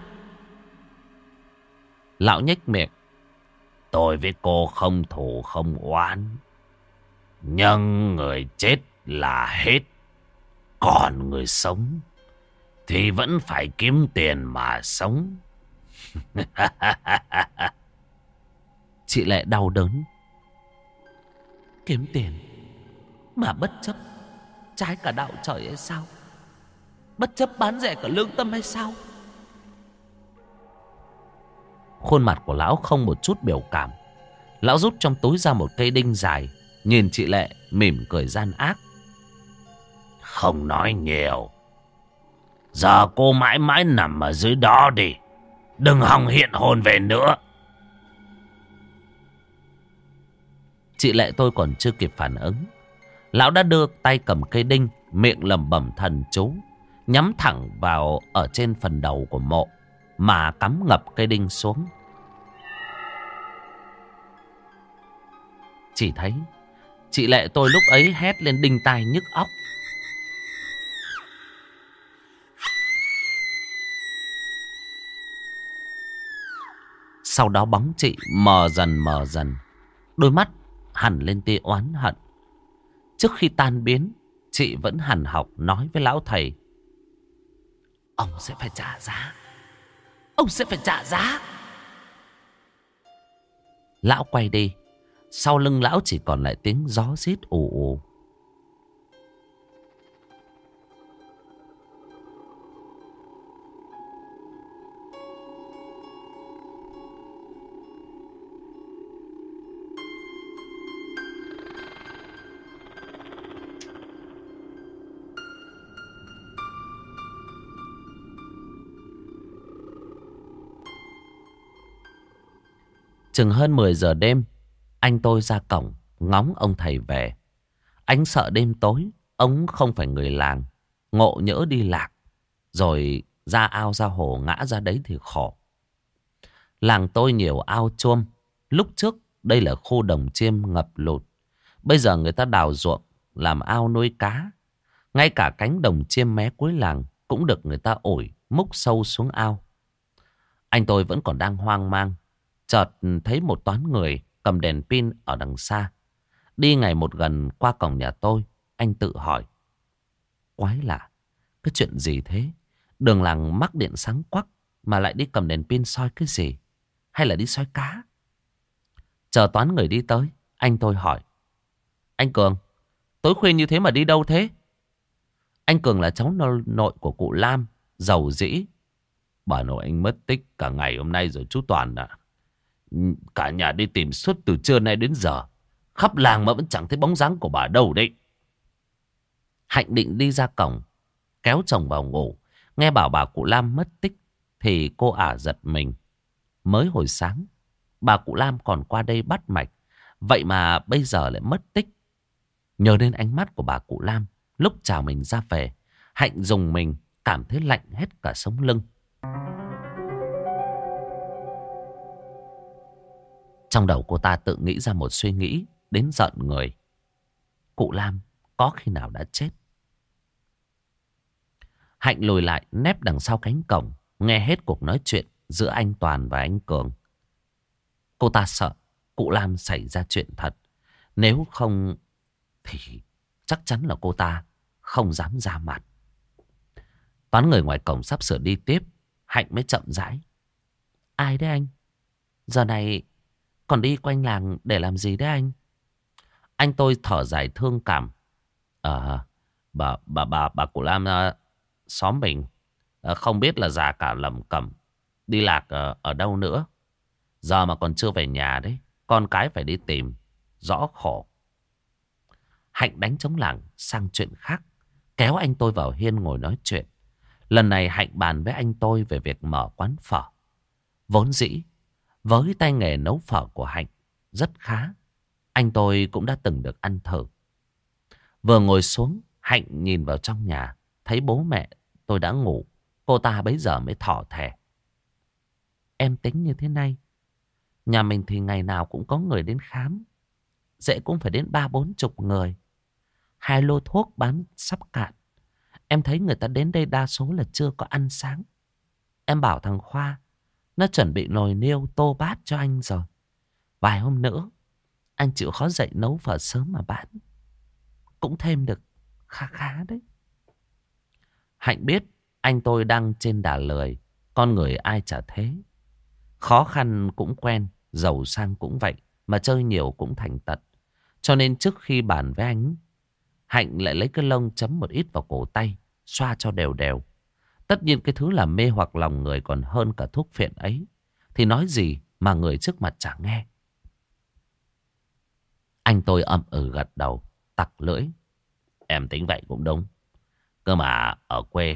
Lão nhếch miệng. Tôi với cô không thù không oán, nhưng người chết là hết. Còn người sống thì vẫn phải kiếm tiền mà sống. Chị Lệ đau đớn. Kiếm tiền mà bất chấp trái cả đạo trời hay sao? Bất chấp bán rẻ cả lương tâm hay sao? Khuôn mặt của lão không một chút biểu cảm. Lão rút trong túi ra một cây đinh dài, nhìn chị Lệ mỉm cười gian ác. Không nói nhiều, giờ cô mãi mãi nằm ở dưới đó đi, đừng hòng hiện hồn về nữa. Chị Lệ tôi còn chưa kịp phản ứng, lão đã đưa tay cầm cây đinh, miệng lẩm bẩm thần chú, nhắm thẳng vào ở trên phần đầu của mộ mà cắm ngập cây đinh xuống. Chỉ thấy chị Lệ tôi lúc ấy hét lên đinh tai nhức óc. Sau đó bóng chị mờ dần, đôi mắt hằn lên tia oán hận. Trước khi tan biến, chị vẫn hằn học nói với lão thầy. Ông sẽ phải trả giá. Ông sẽ phải trả giá. Lão quay đi. Sau lưng lão chỉ còn lại tiếng gió rít ù ù. Chừng hơn 10 giờ đêm, anh tôi ra cổng ngóng ông thầy về. Anh sợ đêm tối, ông không phải người làng, ngộ nhỡ đi lạc, rồi ra ao ra hồ ngã ra đấy thì khổ. Làng tôi nhiều ao chuông. Lúc trước đây là khu đồng chiêm ngập lụt. Bây giờ người ta đào ruộng làm ao nuôi cá. Ngay cả cánh đồng chiêm mé cuối làng cũng được người ta ủi múc sâu xuống ao. Anh tôi vẫn còn đang hoang mang, chợt thấy một toán người cầm đèn pin ở đằng xa, đi ngày một gần qua cổng nhà tôi. Anh tự hỏi, quái lạ, cái chuyện gì thế? Đường làng mắc điện sáng quắc mà lại đi cầm đèn pin soi cái gì? Hay là đi soi cá? Chờ toán người đi tới, anh tôi hỏi, anh Cường, tối khuya như thế mà đi đâu thế? Anh Cường là cháu nội của cụ Lam, giàu dĩ. Bà nội anh mất tích cả ngày hôm nay rồi chú Toàn ạ. Cả nhà đi tìm suốt từ trưa nay đến giờ. Khắp làng mà vẫn chẳng thấy bóng dáng của bà đâu đấy. Hạnh định đi ra cổng, kéo chồng vào ngủ. Nghe bảo bà cụ Lam mất tích thì cô ả giật mình. Mới hồi sáng, bà cụ Lam còn qua đây bắt mạch. Vậy mà bây giờ lại mất tích. Nhớ đến ánh mắt của bà cụ Lam lúc chào mình ra về, Hạnh dùng mình cảm thấy lạnh hết cả sống lưng. Trong đầu cô ta tự nghĩ ra một suy nghĩ đến giận người. Cụ Lam có khi nào đã chết? Hạnh lùi lại nép đằng sau cánh cổng, nghe hết cuộc nói chuyện giữa anh Toàn và anh Cường. Cô ta sợ cụ Lam xảy ra chuyện thật. Nếu không thì chắc chắn là cô ta không dám ra mặt. Toán người ngoài cổng sắp sửa đi tiếp, Hạnh mới chậm rãi. Ai đấy anh? Giờ này còn đi quanh làng để làm gì đấy anh? Anh tôi thở dài thương cảm. Bà cụ Lam xóm mình không biết là già cả lầm cẩm, đi lạc ở đâu nữa. Giờ mà còn chưa về nhà đấy, con cái phải đi tìm, rõ khổ. Hạnh đánh trống lảng sang chuyện khác, kéo anh tôi vào hiên ngồi nói chuyện. Lần này Hạnh bàn với anh tôi về việc mở quán phở. Vốn dĩ với tay nghề nấu phở của Hạnh rất khá, anh tôi cũng đã từng được ăn thử. Vừa ngồi xuống, Hạnh nhìn vào trong nhà, thấy bố mẹ tôi đã ngủ. Cô ta bấy giờ mới thỏ thẻ. Em tính như thế này, nhà mình thì ngày nào cũng có người đến khám, dễ cũng phải đến 30-40 người. 2 lô thuốc bán sắp cạn. Em thấy người ta đến đây đa số là chưa có ăn sáng. Em bảo thằng Khoa nó chuẩn bị nồi niêu tô bát cho anh rồi. Vài hôm nữa anh chịu khó dậy nấu phở sớm mà bán, cũng thêm được khá khá đấy. Hạnh biết anh tôi đang trên đà lười. Con người ai chả thế. Khó khăn cũng quen, giàu sang cũng vậy. Mà chơi nhiều cũng thành tật. Cho nên trước khi bàn với anh, Hạnh lại lấy cái lông chấm một ít vào cổ tay, xoa cho đều đều. Tất nhiên cái thứ làm mê hoặc lòng người còn hơn cả thuốc phiện ấy, thì nói gì mà người trước mặt chả nghe. Anh tôi ậm ừ gật đầu, tặc lưỡi. Em tính vậy cũng đúng. Cơ mà ở quê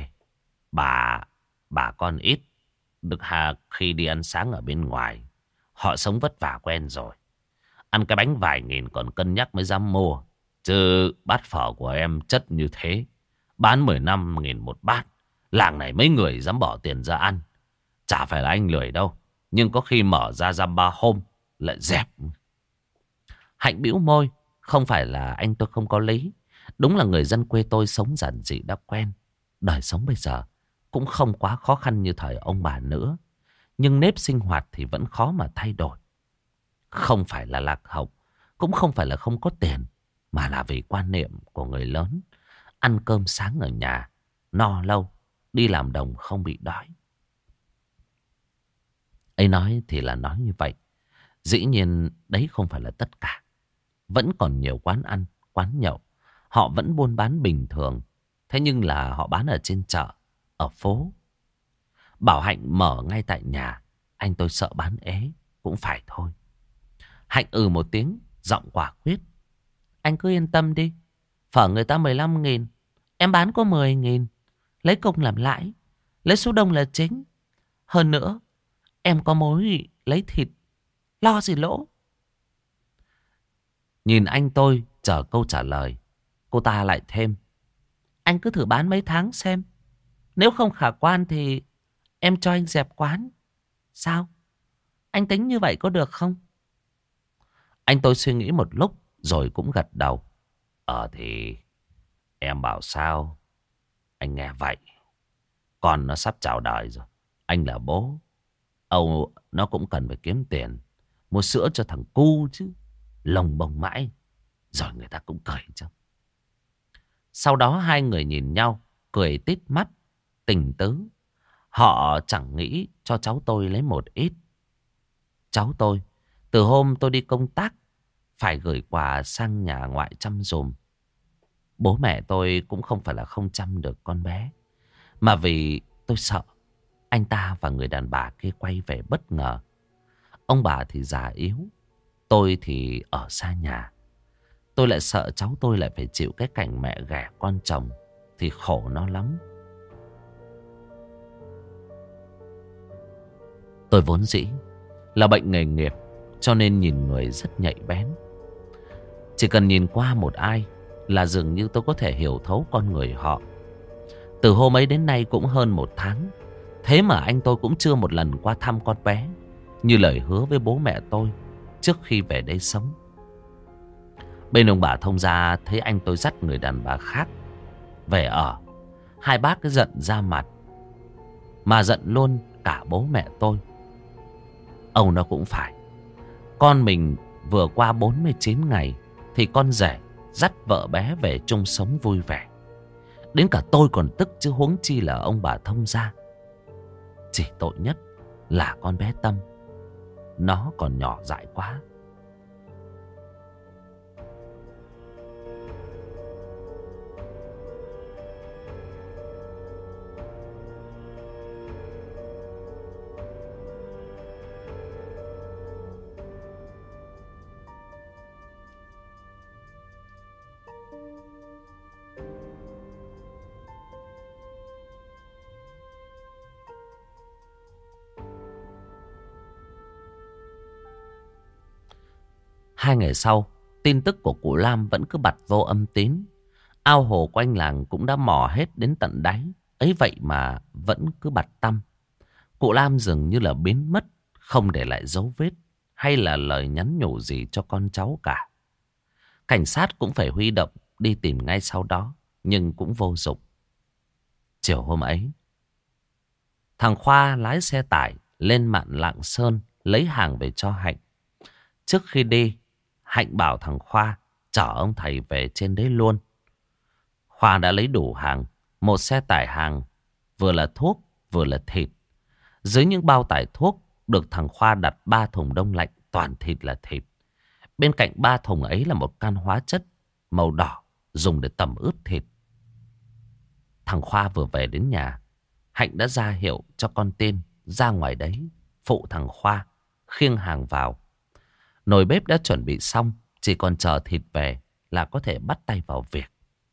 bà con ít, được khi đi ăn sáng ở bên ngoài, họ sống vất vả quen rồi. Ăn cái bánh vài nghìn còn cân nhắc mới dám mua. Chứ bát phở của em chất như thế, bán 15.000 một bát, làng này mấy người dám bỏ tiền ra ăn. Chả phải là anh lười đâu, nhưng có khi mở ra dăm ba hôm lại dẹp. Hạnh bĩu môi. Không phải là anh tôi không có lý. Đúng là người dân quê tôi sống giản dị đã quen. Đời sống bây giờ cũng không quá khó khăn như thời ông bà nữa. Nhưng nếp sinh hoạt thì vẫn khó mà thay đổi. Không phải là lạc hậu, cũng không phải là không có tiền, mà là vì quan niệm của người lớn. Ăn cơm sáng ở nhà, no lâu, đi làm đồng không bị đói. Ấy nói thì là nói như vậy. Dĩ nhiên đấy không phải là tất cả. Vẫn còn nhiều quán ăn, quán nhậu, họ vẫn buôn bán bình thường. Thế nhưng là họ bán ở trên chợ, ở phố. Bảo Hạnh mở ngay tại nhà, anh tôi sợ bán ế, cũng phải thôi. Hạnh ừ một tiếng, giọng quả quyết. Anh cứ yên tâm đi. Phở người ta 15.000, em bán có 10.000. Lấy công làm lãi, lấy số đông là chính. Hơn nữa, em có mối lấy thịt, lo gì lỗ. Nhìn anh tôi chờ câu trả lời, cô ta lại thêm. Anh cứ thử bán mấy tháng xem. Nếu không khả quan thì em cho anh dẹp quán. Sao? Anh tính như vậy có được không? Anh tôi suy nghĩ một lúc rồi cũng gật đầu. Thì em bảo sao anh nghe vậy. Con nó sắp chào đời rồi. Anh là bố. Âu nó cũng cần phải kiếm tiền. Mua sữa cho thằng cu chứ. Lồng bồng mãi. Rồi người ta cũng cười chứ. Sau đó hai người nhìn nhau. Cười tít mắt. Tình tứ. Họ chẳng nghĩ cho cháu tôi lấy một ít. Cháu tôi, từ hôm tôi đi công tác, phải gửi quà sang nhà ngoại chăm dùm. Bố mẹ tôi cũng không phải là không chăm được con bé, mà vì tôi sợ anh ta và người đàn bà kia quay về bất ngờ. Ông bà thì già yếu, tôi thì ở xa nhà. Tôi lại sợ cháu tôi lại phải chịu cái cảnh mẹ ghẻ con chồng, thì khổ nó lắm. Tôi vốn dĩ là bệnh nghề nghiệp, cho nên nhìn người rất nhạy bén. Chỉ cần nhìn qua một ai là dường như tôi có thể hiểu thấu con người họ. Từ hôm ấy đến nay cũng hơn 1 tháng. Thế mà anh tôi cũng chưa một lần qua thăm con bé, như lời hứa với bố mẹ tôi trước khi về đây sống. Bên ông bà thông gia thấy anh tôi dắt người đàn bà khác về ở, hai bác cứ giận ra mặt, mà giận luôn cả bố mẹ tôi. Ông nó cũng phải. Con mình vừa qua 49 ngày thì con rể dắt vợ bé về chung sống vui vẻ. Đến cả tôi còn tức chứ huống chi là ông bà thông gia. Chỉ tội nhất là con bé Tâm, nó còn nhỏ dại quá. Hai ngày sau, tin tức của cụ Lam vẫn cứ bật vô âm tín. Ao hồ quanh làng cũng đã mò hết đến tận đáy. Ấy vậy mà vẫn cứ bặt tăm. Cụ Lam dường như là biến mất, không để lại dấu vết hay là lời nhắn nhủ gì cho con cháu cả. Cảnh sát cũng phải huy động đi tìm ngay sau đó, nhưng cũng vô dụng. Chiều hôm ấy, thằng Khoa lái xe tải lên Mạn Lạng Sơn lấy hàng về cho Hạnh. Trước khi đi, Hạnh bảo thằng Khoa chở ông thầy về trên đấy luôn. Khoa đã lấy đủ hàng, một xe tải hàng, vừa là thuốc, vừa là thịt. Dưới những bao tải thuốc, được thằng Khoa đặt 3 thùng đông lạnh, toàn thịt là thịt. Bên cạnh 3 thùng ấy là một can hóa chất màu đỏ, dùng để tẩm ướp thịt. Thằng Khoa vừa về đến nhà, Hạnh đã ra hiệu cho con tin ra ngoài đấy, phụ thằng Khoa khiêng hàng vào. Nồi bếp đã chuẩn bị xong, chỉ còn chờ thịt về là có thể bắt tay vào việc.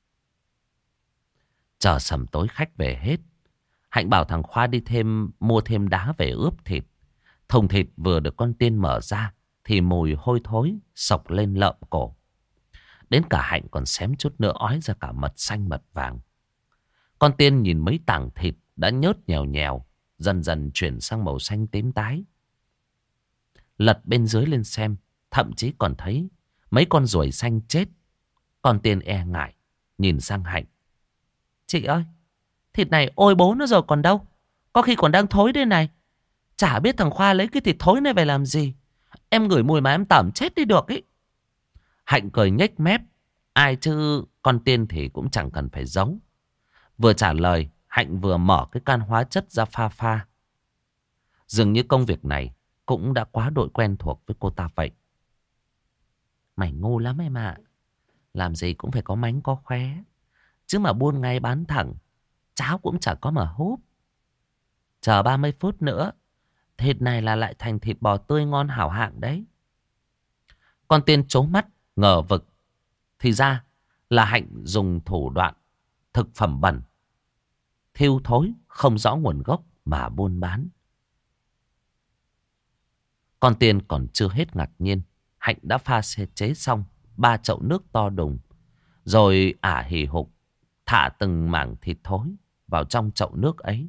Chờ sầm tối khách về hết, Hạnh bảo thằng Khoa đi mua thêm đá về ướp thịt. Thùng thịt vừa được con Tiên mở ra thì mùi hôi thối sộc lên lợm cổ. Đến cả Hạnh còn xém chút nữa ói ra cả mật xanh mật vàng. Con Tiên nhìn mấy tảng thịt đã nhớt nhèo nhèo, dần dần chuyển sang màu xanh tím tái. Lật bên dưới lên xem, thậm chí còn thấy mấy con ruồi xanh chết. Con Tiên e ngại nhìn sang Hạnh. Chị ơi, thịt này ôi bố nó rồi còn đâu. Có khi còn đang thối đây này. Chả biết thằng Khoa lấy cái thịt thối này về làm gì. Em ngửi mùi mà em tẩm chết đi được ý. Hạnh cười nhếch mép. Ai chứ con Tiên thì cũng chẳng cần phải giấu. Vừa trả lời, Hạnh vừa mở cái can hóa chất ra pha pha. Dường như công việc này cũng đã quá đội quen thuộc với cô ta vậy. Mày ngu lắm em ạ. Làm gì cũng phải có mánh có khóe. Chứ mà buôn ngay bán thẳng, cháo cũng chả có mà húp. Chờ 30 phút nữa, thịt này là lại thành thịt bò tươi ngon hảo hạng đấy. Con Tiên trố mắt, ngờ vực. Thì ra là Hạnh dùng thủ đoạn thực phẩm bẩn, thiêu thối, không rõ nguồn gốc mà buôn bán. Con Tiên còn chưa hết ngạc nhiên. Hạnh đã pha chế xong 3 chậu nước to đùng, rồi ả hì hục thả từng mảng thịt thối vào trong chậu nước ấy.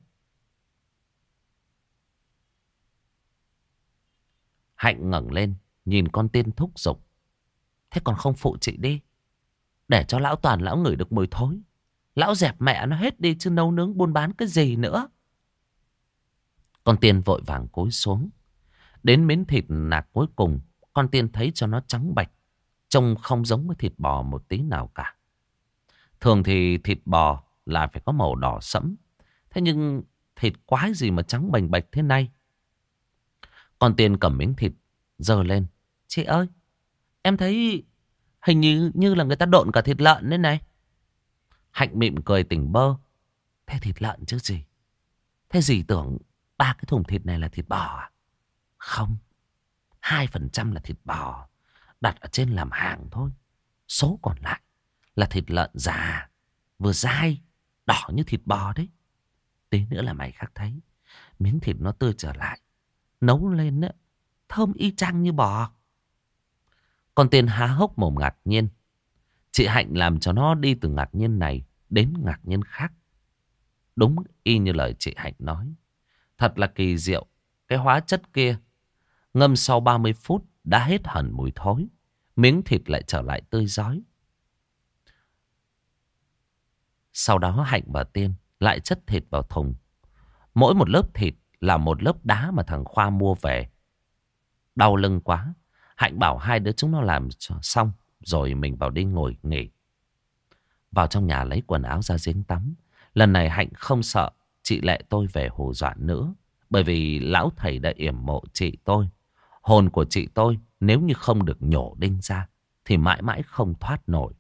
Hạnh ngẩng lên nhìn con Tiên thúc giục. Thế còn không phụ chị đi, để cho lão Toàn lão ngửi được mùi thối. Lão dẹp mẹ nó hết đi chứ nấu nướng buôn bán cái gì nữa. Con Tiên vội vàng cúi xuống. Đến miếng thịt nạc cuối cùng, con Tiên thấy cho nó trắng bạch, trông không giống với thịt bò một tí nào cả. Thường thì thịt bò là phải có màu đỏ sẫm. Thế nhưng thịt quái gì mà trắng bềnh bạch thế này? Con Tiên cầm miếng thịt giơ lên. Chị ơi, em thấy hình như là người ta độn cả thịt lợn đấy này. Hạnh mỉm cười tỉnh bơ. Thế thịt lợn chứ gì? Thế dì tưởng 3 cái thùng thịt này là thịt bò à? Không, 2% là thịt bò đặt ở trên làm hàng thôi. Số còn lại là thịt lợn già, vừa dai, đỏ như thịt bò đấy. Tí nữa là mày khác thấy, miếng thịt nó tươi trở lại, nấu lên á, thơm y chang như bò. Con Tiên há hốc mồm ngạc nhiên. Chị Hạnh làm cho nó đi từ ngạc nhiên này đến ngạc nhiên khác. Đúng y như lời chị Hạnh nói. Thật là kỳ diệu. Cái hóa chất kia ngâm sau 30 phút đã hết hẳn mùi thối. Miếng thịt lại trở lại tươi rói. Sau đó Hạnh và Tiên lại chất thịt vào thùng. Mỗi một lớp thịt là một lớp đá mà thằng Khoa mua về. Đau lưng quá, Hạnh bảo hai đứa chúng nó làm cho xong rồi mình vào đi ngồi nghỉ. Vào trong nhà lấy quần áo ra giếng tắm. Lần này Hạnh không sợ chị Lệ tôi về hù dọa nữa. Bởi vì lão thầy đã yểm mộ chị tôi. Hồn của chị tôi nếu như không được nhổ đinh ra thì mãi mãi không thoát nổi.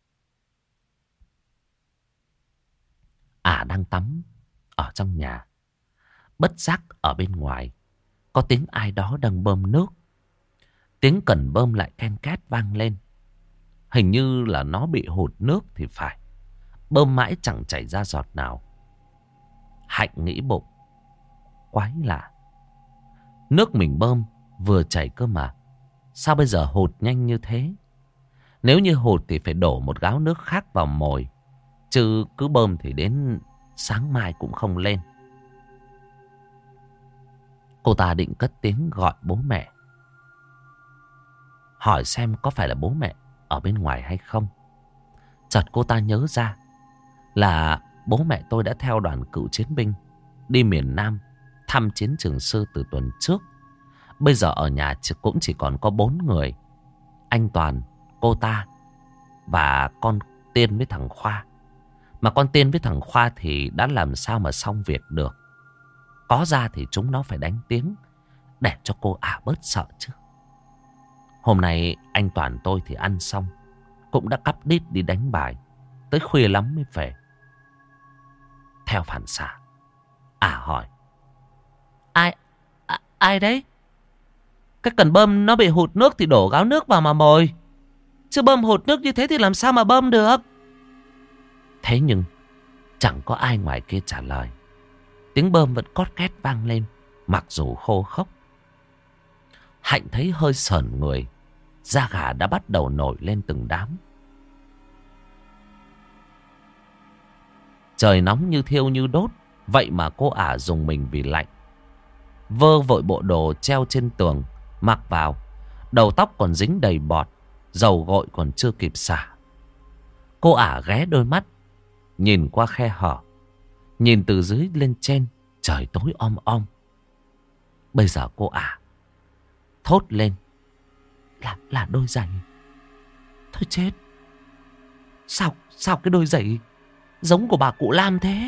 Đang tắm ở trong nhà. Bất giác ở bên ngoài có tiếng ai đó đang bơm nước. Tiếng cần bơm lại ken két vang lên. Hình như là nó bị hụt nước thì phải. Bơm mãi chẳng chảy ra giọt nào. Hạnh nghĩ bụng, quái lạ, nước mình bơm vừa chảy cơ mà, sao bây giờ hụt nhanh như thế? Nếu như hụt thì phải đổ một gáo nước khác vào mồi, chứ cứ bơm thì đến sáng mai cũng không lên. Cô ta định cất tiếng gọi bố mẹ, hỏi xem có phải là bố mẹ ở bên ngoài hay không. Chợt cô ta nhớ ra là bố mẹ tôi đã theo đoàn cựu chiến binh đi miền Nam thăm chiến trường Sư từ tuần trước. Bây giờ ở nhà cũng chỉ còn có 4 người. Anh Toàn, cô ta và con Tiên với thằng Khoa. Mà con Tiên với thằng Khoa thì đã làm sao mà xong việc được. Có ra thì chúng nó phải đánh tiếng để cho cô bớt sợ chứ. Hôm nay anh Toàn tôi thì ăn xong cũng đã cắp đít đi đánh bài, tới khuya lắm mới về. Theo phản xạ hỏi: Ai đấy? Cái cần bơm nó bị hụt nước thì đổ gáo nước vào mà mồi, chứ bơm hụt nước như thế thì làm sao mà bơm được. Thế nhưng chẳng có ai ngoài kia trả lời. Tiếng bơm vẫn cót két vang lên, mặc dù khô khốc. Hạnh thấy hơi sởn người, da gà đã bắt đầu nổi lên từng đám. Trời nóng như thiêu như đốt, vậy mà cô dùng mình vì lạnh. Vơ vội bộ đồ treo trên tường mặc vào, đầu tóc còn dính đầy bọt, dầu gội còn chưa kịp xả. Cô ghé đôi mắt nhìn qua khe hở, nhìn từ dưới lên trên, trời tối om om. Bây giờ cô thốt lên: Là đôi giày. Thôi chết, sao cái đôi giày giống của bà cụ Lam thế?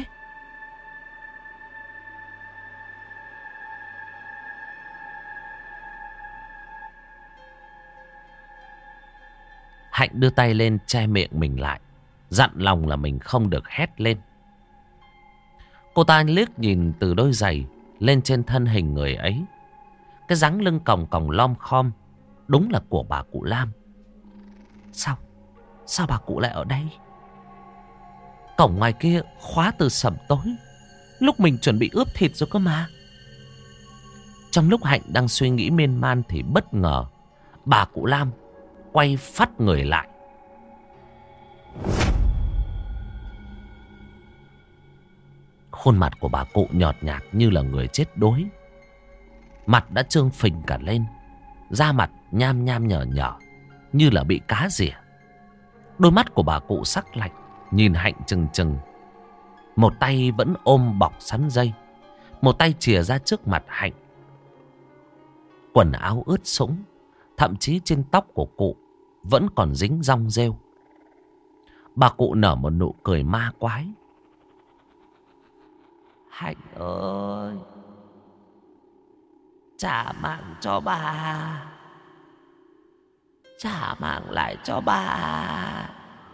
Hạnh đưa tay lên che miệng mình lại, dặn lòng là mình không được hét lên. Cô ta liếc nhìn từ đôi giày lên trên thân hình người ấy. Cái dáng lưng còng còng lom khom đúng là của bà cụ Lam. Sao bà cụ lại ở đây? Cổng ngoài kia khóa từ sẩm tối, lúc mình chuẩn bị ướp thịt rồi cơ mà. Trong lúc Hạnh đang suy nghĩ miên man thì bất ngờ bà cụ Lam quay phắt người lại. Khuôn mặt của bà cụ nhợt nhạt như là người chết đuối. Mặt đã trương phình cả lên, da mặt nham nham nhở nhở như là bị cá rỉa. Đôi mắt của bà cụ sắc lạnh, nhìn Hạnh chừng chừng. Một tay vẫn ôm bọc sắn dây, một tay chìa ra trước mặt Hạnh. Quần áo ướt sũng, thậm chí trên tóc của cụ vẫn còn dính rong rêu. Bà cụ nở một nụ cười ma quái. Hạnh ơi, trả mạng cho bà, trả mạng lại cho bà.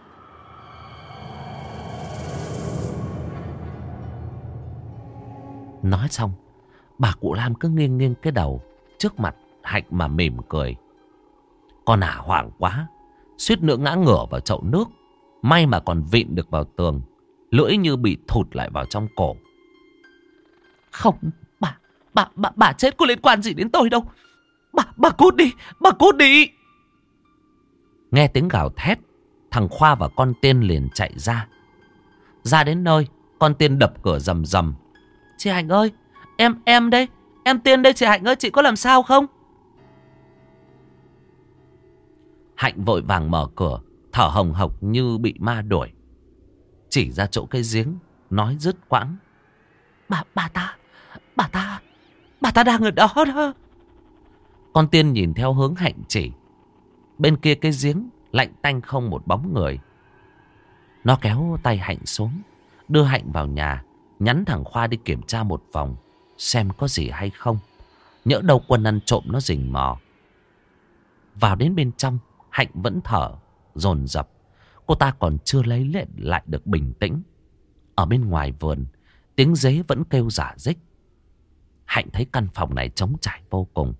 Nói xong, bà cụ Lam cứ nghiêng nghiêng cái đầu trước mặt Hạnh mà mỉm cười. Con ả hoảng quá, suýt nữa ngã ngửa vào chậu nước. May mà còn vịn được vào tường, lưỡi như bị thụt lại vào trong cổ. Không, bà chết có liên quan gì đến tôi đâu. Bà cút đi, bà cút đi. Nghe tiếng gào thét, thằng Khoa và con Tiên liền chạy ra. Ra đến nơi, con Tiên đập cửa rầm rầm. Chị Hạnh ơi, em đây, em Tiên đây chị Hạnh ơi, chị có làm sao không? Hạnh vội vàng mở cửa, thở hồng hộc như bị ma đuổi. Chỉ ra chỗ cái giếng, nói dứt quãng. Bà ta đang ở đó đó. Con Tiên nhìn theo hướng Hạnh chỉ. Bên kia cái giếng, lạnh tanh không một bóng người. Nó kéo tay Hạnh xuống, đưa Hạnh vào nhà, nhắn thằng Khoa đi kiểm tra một vòng, xem có gì hay không. Nhỡ đâu Quân ăn trộm nó rình mò. Vào đến bên trong, Hạnh vẫn thở dồn dập. Cô ta còn chưa lấy lại được bình tĩnh. Ở bên ngoài vườn, tiếng dế vẫn kêu rả rích. Hạnh thấy căn phòng này trống trải vô cùng.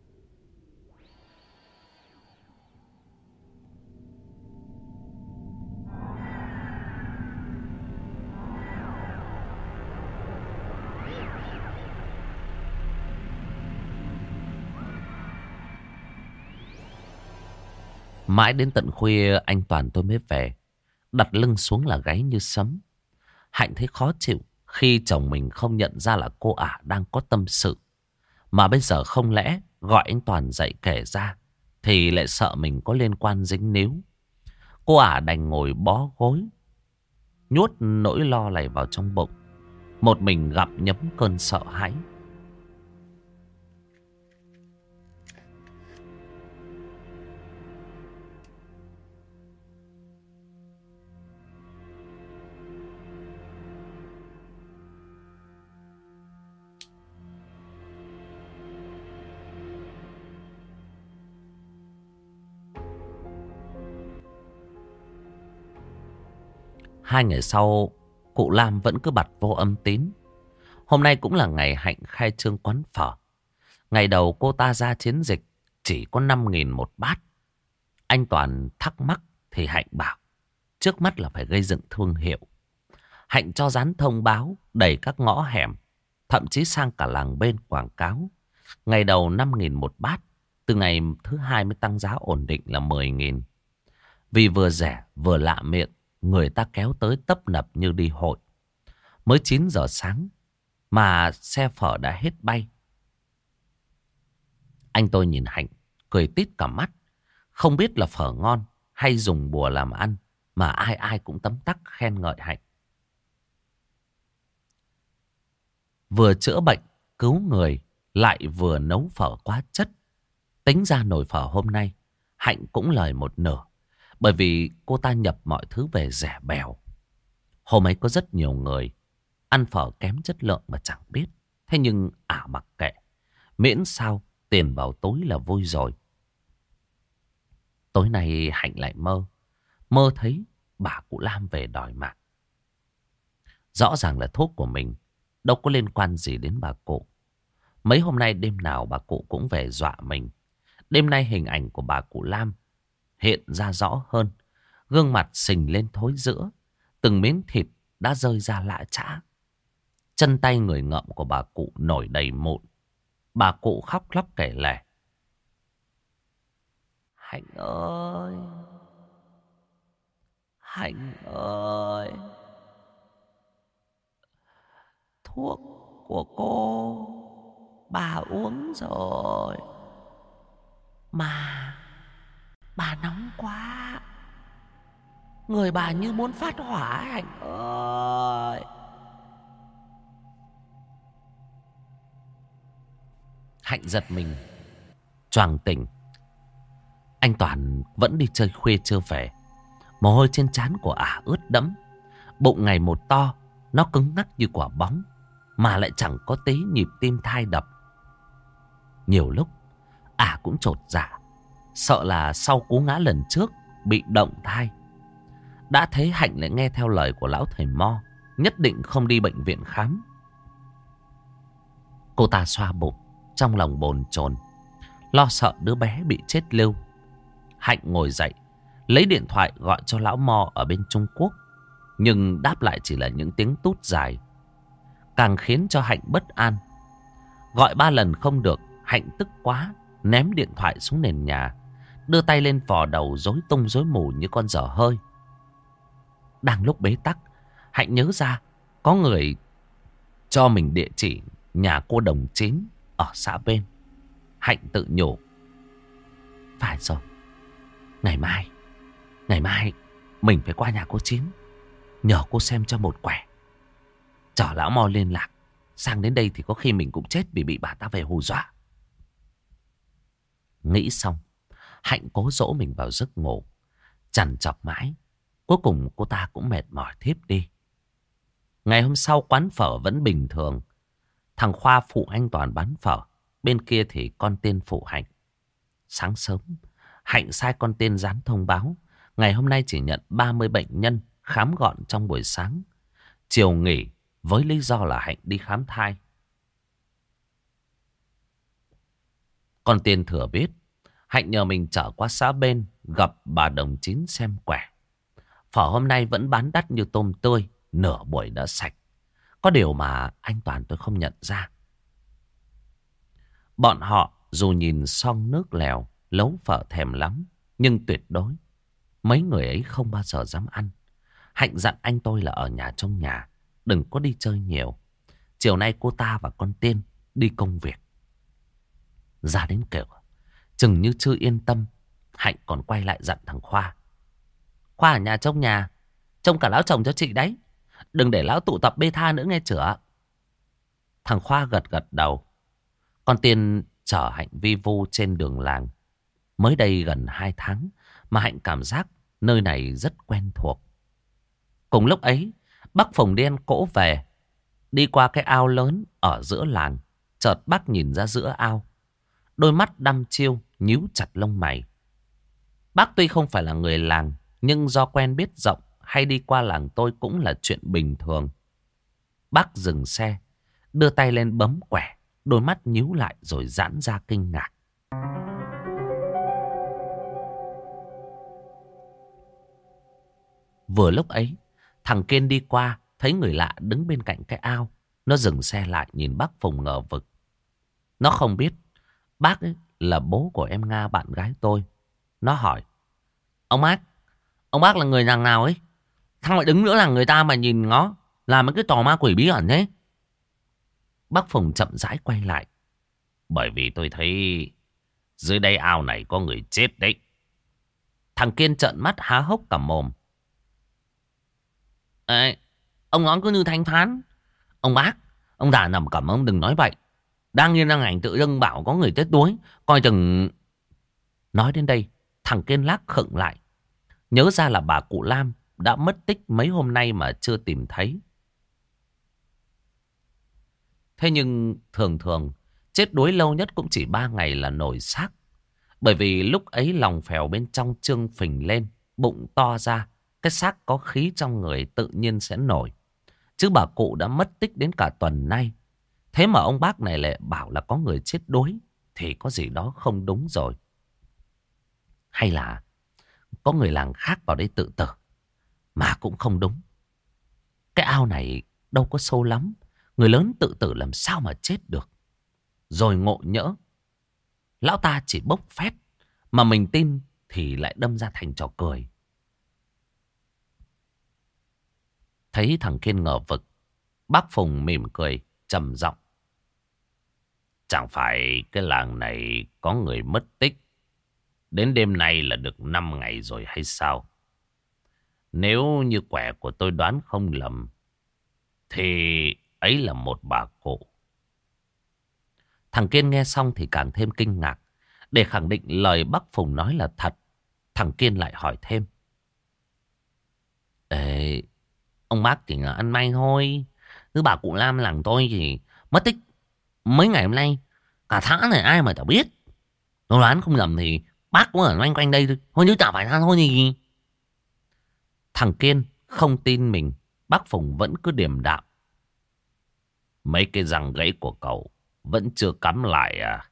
Mãi đến tận khuya anh Toàn tôi mới về. Đặt lưng xuống là gáy như sấm. Hạnh thấy khó chịu khi chồng mình không nhận ra là cô ả đang có tâm sự. Mà bây giờ không lẽ gọi anh Toàn dậy kể ra thì lại sợ mình có liên quan dính níu. Cô ả đành ngồi bó gối, nhốt nỗi lo này vào trong bụng. Một mình gặm nhấm cơn sợ hãi. Hai ngày sau, cụ Lam vẫn cứ bặt vô âm tín. Hôm nay cũng là ngày Hạnh khai trương quán phở. Ngày đầu cô ta ra chiến dịch chỉ có 5.000 một bát. Anh Toàn thắc mắc thì Hạnh bảo trước mắt là phải gây dựng thương hiệu. Hạnh cho dán thông báo đầy các ngõ hẻm, thậm chí sang cả làng bên quảng cáo. Ngày đầu 5.000 một bát, từ ngày thứ hai mới tăng giá ổn định là 10.000. Vì vừa rẻ vừa lạ miệng, người ta kéo tới tấp nập như đi hội. Mới 9 giờ sáng mà xe phở đã hết bay. Anh tôi nhìn Hạnh cười tít cả mắt. Không biết là phở ngon hay dùng bùa làm ăn mà ai ai cũng tấm tắc khen ngợi Hạnh. Vừa chữa bệnh, cứu người, lại vừa nấu phở quá chất. Tính ra nồi phở hôm nay, Hạnh cũng lời một nửa. Bởi vì cô ta nhập mọi thứ về rẻ bèo. Hôm ấy có rất nhiều người ăn phở kém chất lượng mà chẳng biết. Thế nhưng ả mặc kệ. Miễn sao tiền vào túi là vui rồi. Tối nay Hạnh lại mơ thấy bà cụ Lam về đòi mạng. Rõ ràng là thuốc của mình đâu có liên quan gì đến bà cụ. Mấy hôm nay đêm nào bà cụ cũng về dọa mình. Đêm nay hình ảnh của bà cụ Lam hiện ra rõ hơn. Gương mặt sình lên thối rữa. Từng miếng thịt đã rơi ra lạ chã. Chân tay người ngợm của bà cụ nổi đầy mụn. Bà cụ khóc lóc kể lể. Hạnh ơi! Hạnh ơi! Thuốc của cô bà uống rồi. Mà bà nóng quá. Người bà như muốn phát hỏa Hạnh ơi. Hạnh giật mình, choàng tỉnh. Anh Toàn vẫn đi chơi khuya chưa về. Mồ hôi trên trán của ả ướt đẫm. Bụng ngày một to, nó cứng ngắc như quả bóng, mà lại chẳng có tí nhịp tim thai đập. Nhiều lúc ả cũng chột dạ, sợ là sau cú ngã lần trước bị động thai. Đã thế Hạnh lại nghe theo lời của lão thầy Mo, nhất định không đi bệnh viện khám. Cô ta xoa bụng, trong lòng bồn chồn, lo sợ đứa bé bị chết lưu. Hạnh ngồi dậy, lấy điện thoại gọi cho lão Mo ở bên Trung Quốc, nhưng đáp lại chỉ là những tiếng tút dài, càng khiến cho Hạnh bất an. Gọi 3 lần không được, Hạnh tức quá, ném điện thoại xuống nền nhà, đưa tay lên vò đầu rối tung rối mù như con dở hơi. Đang lúc bế tắc, Hạnh nhớ ra có người cho mình địa chỉ nhà cô Đồng Chín ở xã bên. Hạnh tự nhủ, phải rồi, ngày mai mình phải qua nhà cô Chín, nhờ cô xem cho một quẻ, chở lão Mo liên lạc. Sang đến đây thì có khi mình cũng chết vì bị bà ta về hù dọa. Nghĩ xong, Hạnh cố dỗ mình vào giấc ngủ. Trằn trọc mãi, cuối cùng cô ta cũng mệt mỏi thiếp đi. Ngày hôm sau quán phở vẫn bình thường. Thằng Khoa phụ anh Toàn bán phở, bên kia thì con Tiên phụ Hạnh. Sáng sớm, Hạnh sai con Tiên dán thông báo ngày hôm nay chỉ nhận 30 bệnh nhân khám gọn trong buổi sáng. Chiều nghỉ với lý do là Hạnh đi khám thai. Con Tiên thừa biết, Hạnh nhờ mình chở qua xã bên gặp bà Đồng Chín xem quẻ. Phở hôm nay vẫn bán đắt như tôm tươi, nửa buổi đã sạch. Có điều mà anh Toàn tôi không nhận ra. Bọn họ dù nhìn xong nước lèo, lấu phở thèm lắm, nhưng tuyệt đối mấy người ấy không bao giờ dám ăn. Hạnh dặn anh tôi là ở nhà trong nhà, đừng có đi chơi nhiều. Chiều nay cô ta và con Tiên đi công việc. Ra đến cửa, chừng như chưa yên tâm, Hạnh còn quay lại dặn thằng Khoa. Khoa ở nhà trông nhà, trông cả lão chồng cho chị đấy. Đừng để lão tụ tập bê tha nữa nghe chửa. Thằng Khoa gật gật đầu. Con Tiên chở Hạnh vi vu trên đường làng. Mới đây gần 2 tháng mà Hạnh cảm giác nơi này rất quen thuộc. Cùng lúc ấy, bác Phùng đen cỗ về. Đi qua cái ao lớn ở giữa làng. Chợt bác nhìn ra giữa ao. Đôi mắt đăm chiêu, nhíu chặt lông mày. Bác tuy không phải là người làng, nhưng do quen biết rộng hay đi qua làng tôi cũng là chuyện bình thường. Bác dừng xe, đưa tay lên bấm quẻ, đôi mắt nhíu lại rồi giãn ra kinh ngạc. Vừa lúc ấy, thằng Kiên đi qua, thấy người lạ đứng bên cạnh cái ao. Nó dừng xe lại nhìn bác Phùng ngờ vực. Nó không biết bác ấy là bố của em Nga bạn gái tôi. Nó hỏi, ông bác là người làng nào ấy? Thằng lại đứng nữa là người ta mà nhìn ngó, làm mấy cái trò ma quỷ bí ẩn thế. Bác Phùng chậm rãi quay lại. Bởi vì tôi thấy dưới đây ao này có người chết đấy. Thằng Kiên trợn mắt há hốc cả mồm. Ê, ông nói cứ như thanh thán. Ông bác, ông già nằm cẩm, ông đừng nói vậy. Đang yên đang ảnh tự dưng bảo có người chết đuối, coi chừng. Nói đến đây, thằng Kiên lắc khựng lại. Nhớ ra là bà cụ Lam đã mất tích mấy hôm nay mà chưa tìm thấy. Thế nhưng thường thường chết đuối lâu nhất cũng chỉ 3 ngày là nổi xác. Bởi vì lúc ấy lòng phèo bên trong trương phình lên, bụng to ra, cái xác có khí trong người tự nhiên sẽ nổi. Chứ bà cụ đã mất tích đến cả tuần nay. Thế mà ông bác này lại bảo là có người chết đuối, thì có gì đó không đúng rồi. Hay là có người làng khác vào đây tự tử, mà cũng không đúng. Cái ao này đâu có sâu lắm, người lớn tự tử làm sao mà chết được. Rồi ngộ nhỡ, lão ta chỉ bốc phét, mà mình tin thì lại đâm ra thành trò cười. Thấy thằng Kiên ngờ vực, bác Phùng mỉm cười, trầm giọng. Chẳng phải cái làng này có người mất tích đến đêm nay là được 5 ngày rồi hay sao? Nếu như quẻ của tôi đoán không lầm, thì ấy là một bà cụ. Thằng Kiên nghe xong thì càng thêm kinh ngạc. Để khẳng định lời bác Phùng nói là thật, thằng Kiên lại hỏi thêm. Ê, ông bác chỉ là ăn may thôi. Cứ bà cụ Lam làng tôi thì mất tích mấy ngày hôm nay. Cả tháng này ai mà chả biết. Tôi đoán không lầm thì bác cũng ở loanh quanh đây thôi. Thôi chứ chả phải ra thôi gì. Thằng Kiên không tin mình. Bác Phùng vẫn cứ điềm đạm. Mấy cái răng gãy của cậu vẫn chưa cắm lại à?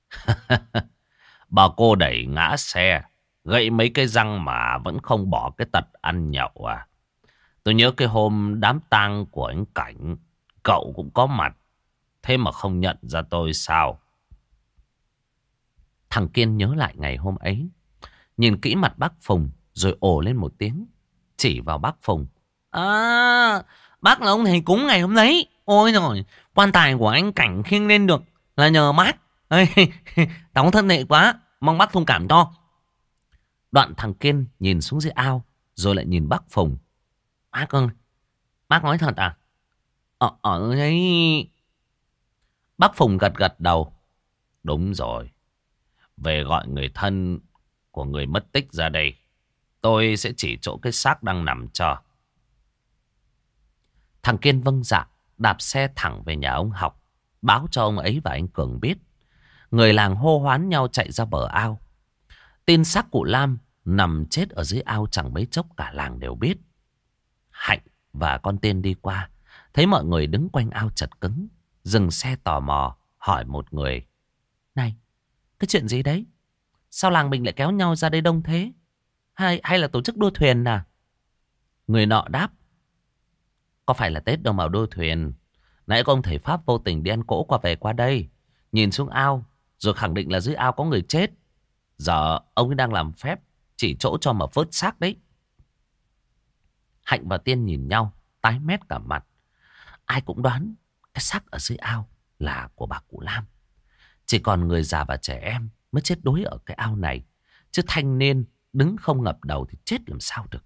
Bà cô đẩy ngã xe, gãy mấy cái răng mà vẫn không bỏ cái tật ăn nhậu à? Tôi nhớ cái hôm đám tang của anh Cảnh, cậu cũng có mặt. Thế mà không nhận ra tôi sao? Thằng Kiên nhớ lại ngày hôm ấy. Nhìn kỹ mặt bác Phùng rồi ồ lên một tiếng. Chỉ vào bác Phùng. À, bác là ông thầy cúng ngày hôm đấy. Ôi rồi, quan tài của anh Cảnh khiêng lên được là nhờ bác. Đóng thân nệ quá, mong bác thông cảm cho. Đoạn thằng Kiên nhìn xuống dưới ao rồi lại nhìn bác Phùng. Bác ơi, bác nói thật à? Ở đấy. Bác Phùng gật gật đầu. Đúng rồi. Về gọi người thân của người mất tích ra đây. Tôi sẽ chỉ chỗ cái xác đang nằm cho. Thằng Kiên vâng dạ, đạp xe thẳng về nhà ông Học, báo cho ông ấy và anh Cường biết. Người làng hô hoán nhau chạy ra bờ ao. Tin xác cụ Lam nằm chết ở dưới ao chẳng mấy chốc cả làng đều biết. Hạnh và con Tiên đi qua, thấy mọi người đứng quanh ao chật cứng, dừng xe tò mò, hỏi một người. Này, cái chuyện gì đấy? Sao làng mình lại kéo nhau ra đây đông thế? Hay là tổ chức đua thuyền à? Người nọ đáp. Có phải là Tết đâu mà đua thuyền. Nãy có ông thầy Pháp vô tình đi ăn cỗ qua đây. Nhìn xuống ao, rồi khẳng định là dưới ao có người chết. Giờ ông ấy đang làm phép, chỉ chỗ cho mà vớt xác đấy. Hạnh và Tiên nhìn nhau, tái mét cả mặt. Ai cũng đoán cái xác ở dưới ao là của bà cụ Lam. Chỉ còn người già và trẻ em mới chết đuối ở cái ao này. Chứ thanh niên đứng không ngập đầu thì chết làm sao được.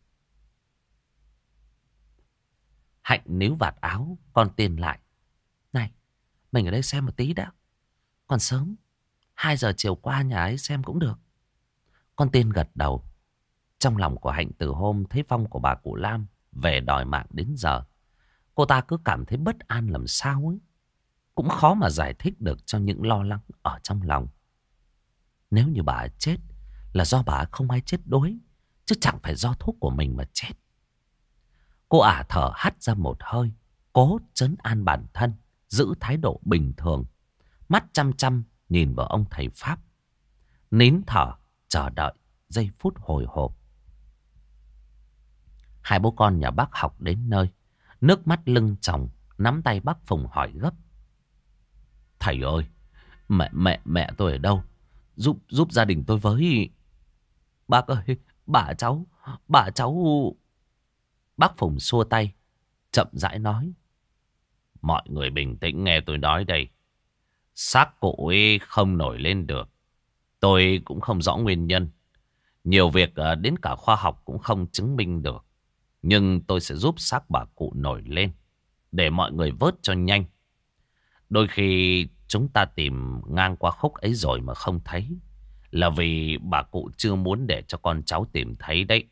Hạnh níu vạt áo con Tiên lại. Này, mình ở đây xem một tí đã. Còn sớm, 2 giờ chiều qua nhà ấy xem cũng được. Con Tiên gật đầu. Trong lòng của Hạnh từ hôm thấy vong của bà cụ Lam về đòi mạng đến giờ, cô ta cứ cảm thấy bất an làm sao ấy. Cũng khó mà giải thích được cho những lo lắng ở trong lòng. Nếu như bà ấy chết là do bà ấy không ai chết đuối, chứ chẳng phải do thuốc của mình mà chết. Cô ả thở hắt ra một hơi, cố trấn an bản thân, giữ thái độ bình thường. Mắt chăm chăm nhìn vào ông thầy Pháp. Nín thở chờ đợi giây phút hồi hộp. Hai bố con nhà bác Học đến nơi, nước mắt lưng tròng, nắm tay bác Phùng hỏi gấp. Thầy ơi, mẹ tôi ở đâu? Giúp gia đình tôi với. Bác ơi, bà cháu. Bác Phùng xua tay, chậm rãi nói. Mọi người bình tĩnh nghe tôi nói đây. Xác cụ ấy không nổi lên được. Tôi cũng không rõ nguyên nhân. Nhiều việc đến cả khoa học cũng không chứng minh được. Nhưng tôi sẽ giúp xác bà cụ nổi lên, để mọi người vớt cho nhanh. Đôi khi chúng ta tìm ngang qua khúc ấy rồi mà không thấy, là vì bà cụ chưa muốn để cho con cháu tìm thấy đấy.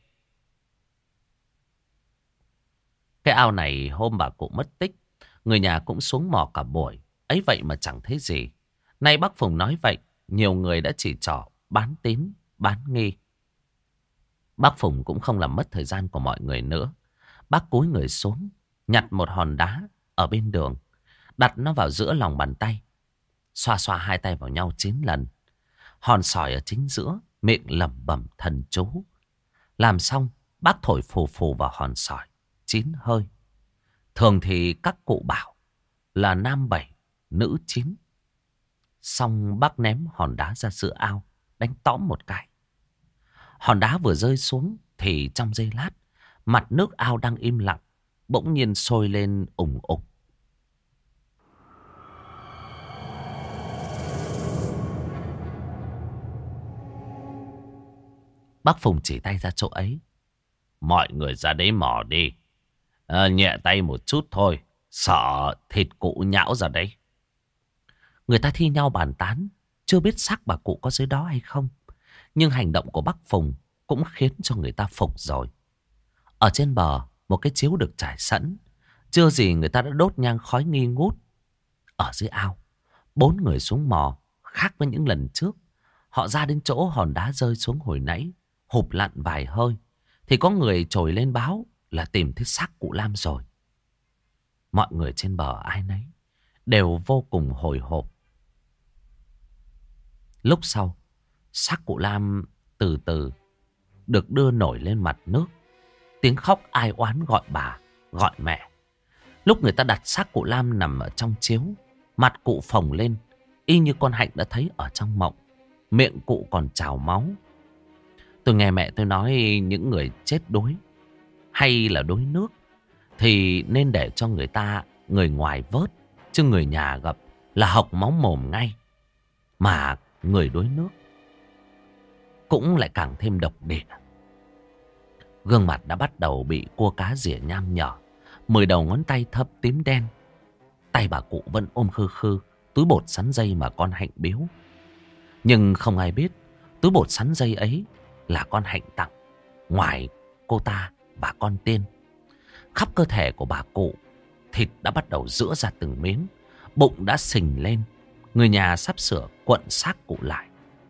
Cái ao này hôm bà cụ mất tích, người nhà cũng xuống mò cả buổi. Ấy vậy mà chẳng thấy gì. Nay bác Phùng nói vậy, nhiều người đã chỉ trỏ bán tín, bán nghi. Bác Phùng cũng không làm mất thời gian của mọi người nữa. Bác cúi người xuống, nhặt một hòn đá ở bên đường, đặt nó vào giữa lòng bàn tay. Xoa xoa hai tay vào nhau 9 lần. Hòn sỏi ở chính giữa, miệng lẩm bẩm thần chú. Làm xong, bác thổi phù phù vào hòn sỏi 9 hơi. Thường thì các cụ bảo là nam 7, nữ 9. Xong bác ném hòn đá ra giữa ao, đánh tõm một cái. Hòn đá vừa rơi xuống thì trong giây lát, mặt nước ao đang im lặng bỗng nhiên sôi lên ủng ục. Bác Phùng chỉ tay ra chỗ ấy. Mọi người ra đấy mò đi. Nhẹ tay một chút thôi. Sợ thịt cụ nhão ra đấy. Người ta thi nhau bàn tán, chưa biết xác bà cụ có dưới đó hay không. Nhưng hành động của bác Phùng cũng khiến cho người ta phục rồi. Ở trên bờ, một cái chiếu được trải sẵn. Chưa gì người ta đã đốt nhang khói nghi ngút. Ở dưới ao, 4 người xuống mò, khác với những lần trước. Họ ra đến chỗ hòn đá rơi xuống hồi nãy, hụp lặn vài hơi, thì có người trồi lên báo là tìm thấy xác cụ Lam rồi. Mọi người trên bờ ai nấy đều vô cùng hồi hộp. Lúc sau, xác cụ Lam từ từ được đưa nổi lên mặt nước. Tiếng khóc ai oán gọi bà, gọi mẹ. Lúc người ta đặt xác cụ Lam nằm ở trong chiếu, mặt cụ phồng lên, y như con Hạnh đã thấy ở trong mộng. Miệng cụ còn trào máu. Tôi nghe mẹ tôi nói những người chết đuối hay là đuối nước thì nên để cho người ngoài vớt, chứ người nhà gặp là hộc máu mồm ngay. Mà người đuối nước cũng lại càng thêm độc địa. Gương mặt đã bắt đầu bị cua cá rỉa nham nhở, 10 đầu ngón tay thấp tím đen. Tay bà cụ vẫn ôm khư khư túi bột sắn dây mà con Hạnh biếu. Nhưng không ai biết túi bột sắn dây ấy là con Hạnh tặng, ngoài cô ta và con Tiên. Khắp cơ thể của bà cụ, thịt đã bắt đầu giũa ra từng miếng, bụng đã sình lên. Người nhà sắp sửa cuộn xác cụ lại.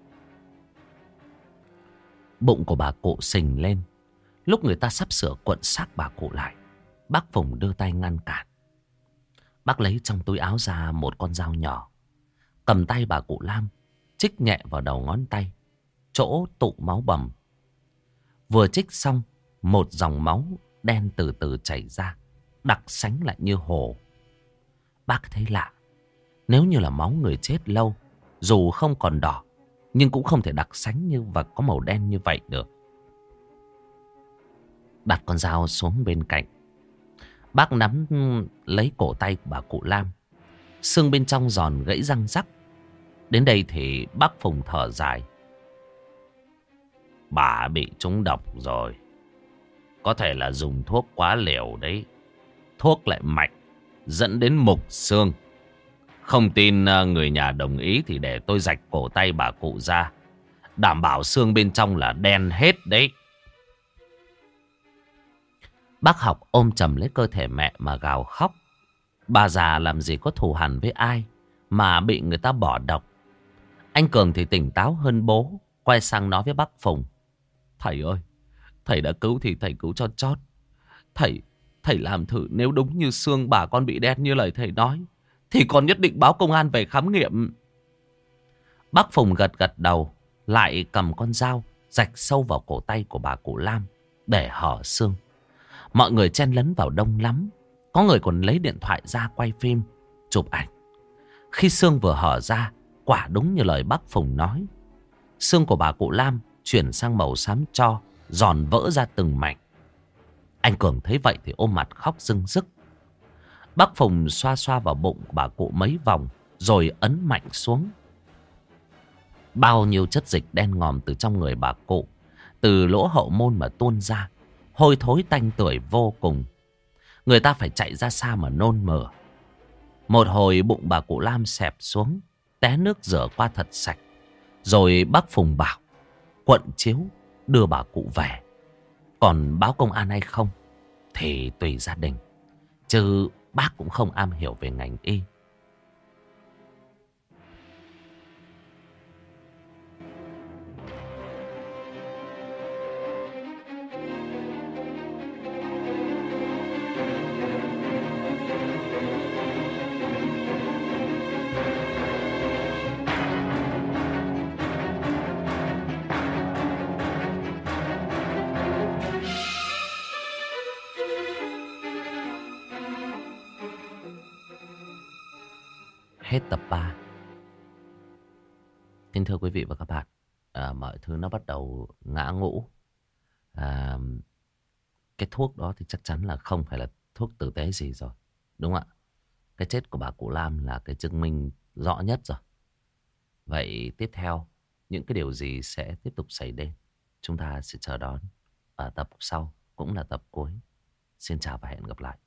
Bụng của bà cụ sình lên. Lúc người ta sắp sửa cuộn xác bà cụ lại, bác Phùng đưa tay ngăn cản. Bác lấy trong túi áo ra một con dao nhỏ, cầm tay bà cụ Lam, chích nhẹ vào đầu ngón tay, chỗ tụ máu bầm. Vừa chích xong, một dòng máu đen từ từ chảy ra, đặc sánh lại như hồ. Bác thấy lạ. Nếu như là máu người chết lâu, dù không còn đỏ, nhưng cũng không thể đặc sánh như và có màu đen như vậy được. Đặt con dao xuống bên cạnh, bác nắm lấy cổ tay của bà cụ Lam. Xương bên trong giòn gãy răng rắc. Đến đây thì bác Phùng thở dài. Bà bị trúng độc rồi. Có thể là dùng thuốc quá liều đấy. Thuốc lại mạnh, dẫn đến mục xương. Không tin người nhà đồng ý thì để tôi rạch cổ tay bà cụ ra. Đảm bảo xương bên trong là đen hết đấy. Bác Học ôm chầm lấy cơ thể mẹ mà gào khóc. Bà già làm gì có thù hằn với ai mà bị người ta bỏ độc. Anh Cường thì tỉnh táo hơn bố, quay sang nói với bác Phùng. Thầy ơi, thầy đã cứu thì thầy cứu cho chót. Thầy làm thử, nếu đúng như xương bà con bị đen như lời thầy nói thì con nhất định báo công an về khám nghiệm. Bác Phùng gật gật đầu, lại cầm con dao rạch sâu vào cổ tay của bà cụ Lam để hở xương. Mọi người chen lấn vào đông lắm. Có người còn lấy điện thoại ra quay phim, chụp ảnh. Khi xương vừa hở ra, quả đúng như lời bác Phùng nói. Xương của bà cụ Lam chuyển sang màu xám tro, giòn vỡ ra từng mảnh. Anh Cường thấy vậy thì ôm mặt khóc rưng rức. Bác Phùng xoa xoa vào bụng của bà cụ mấy vòng, rồi ấn mạnh xuống. Bao nhiêu chất dịch đen ngòm từ trong người bà cụ, từ lỗ hậu môn mà tuôn ra, hôi thối tanh tưởi vô cùng. Người ta phải chạy ra xa mà nôn mửa. Một hồi bụng bà cụ Lam xẹp xuống, té nước rửa qua thật sạch. Rồi bác Phùng bảo quận chiếu đưa bà cụ về. Còn báo công an hay không thì tùy gia đình, chứ bác cũng không am hiểu về ngành y. Hết tập 3. Kính thưa quý vị và các bạn, mọi thứ nó bắt đầu ngã ngũ. Cái thuốc đó thì chắc chắn là không phải là thuốc tử tế gì rồi, đúng không ạ? Cái chết của bà cụ Lam là cái chứng minh rõ nhất rồi. Vậy tiếp theo, những cái điều gì sẽ tiếp tục xảy đến, chúng ta sẽ chờ đón ở tập sau. cũng là tập cuối. Xin chào và hẹn gặp lại.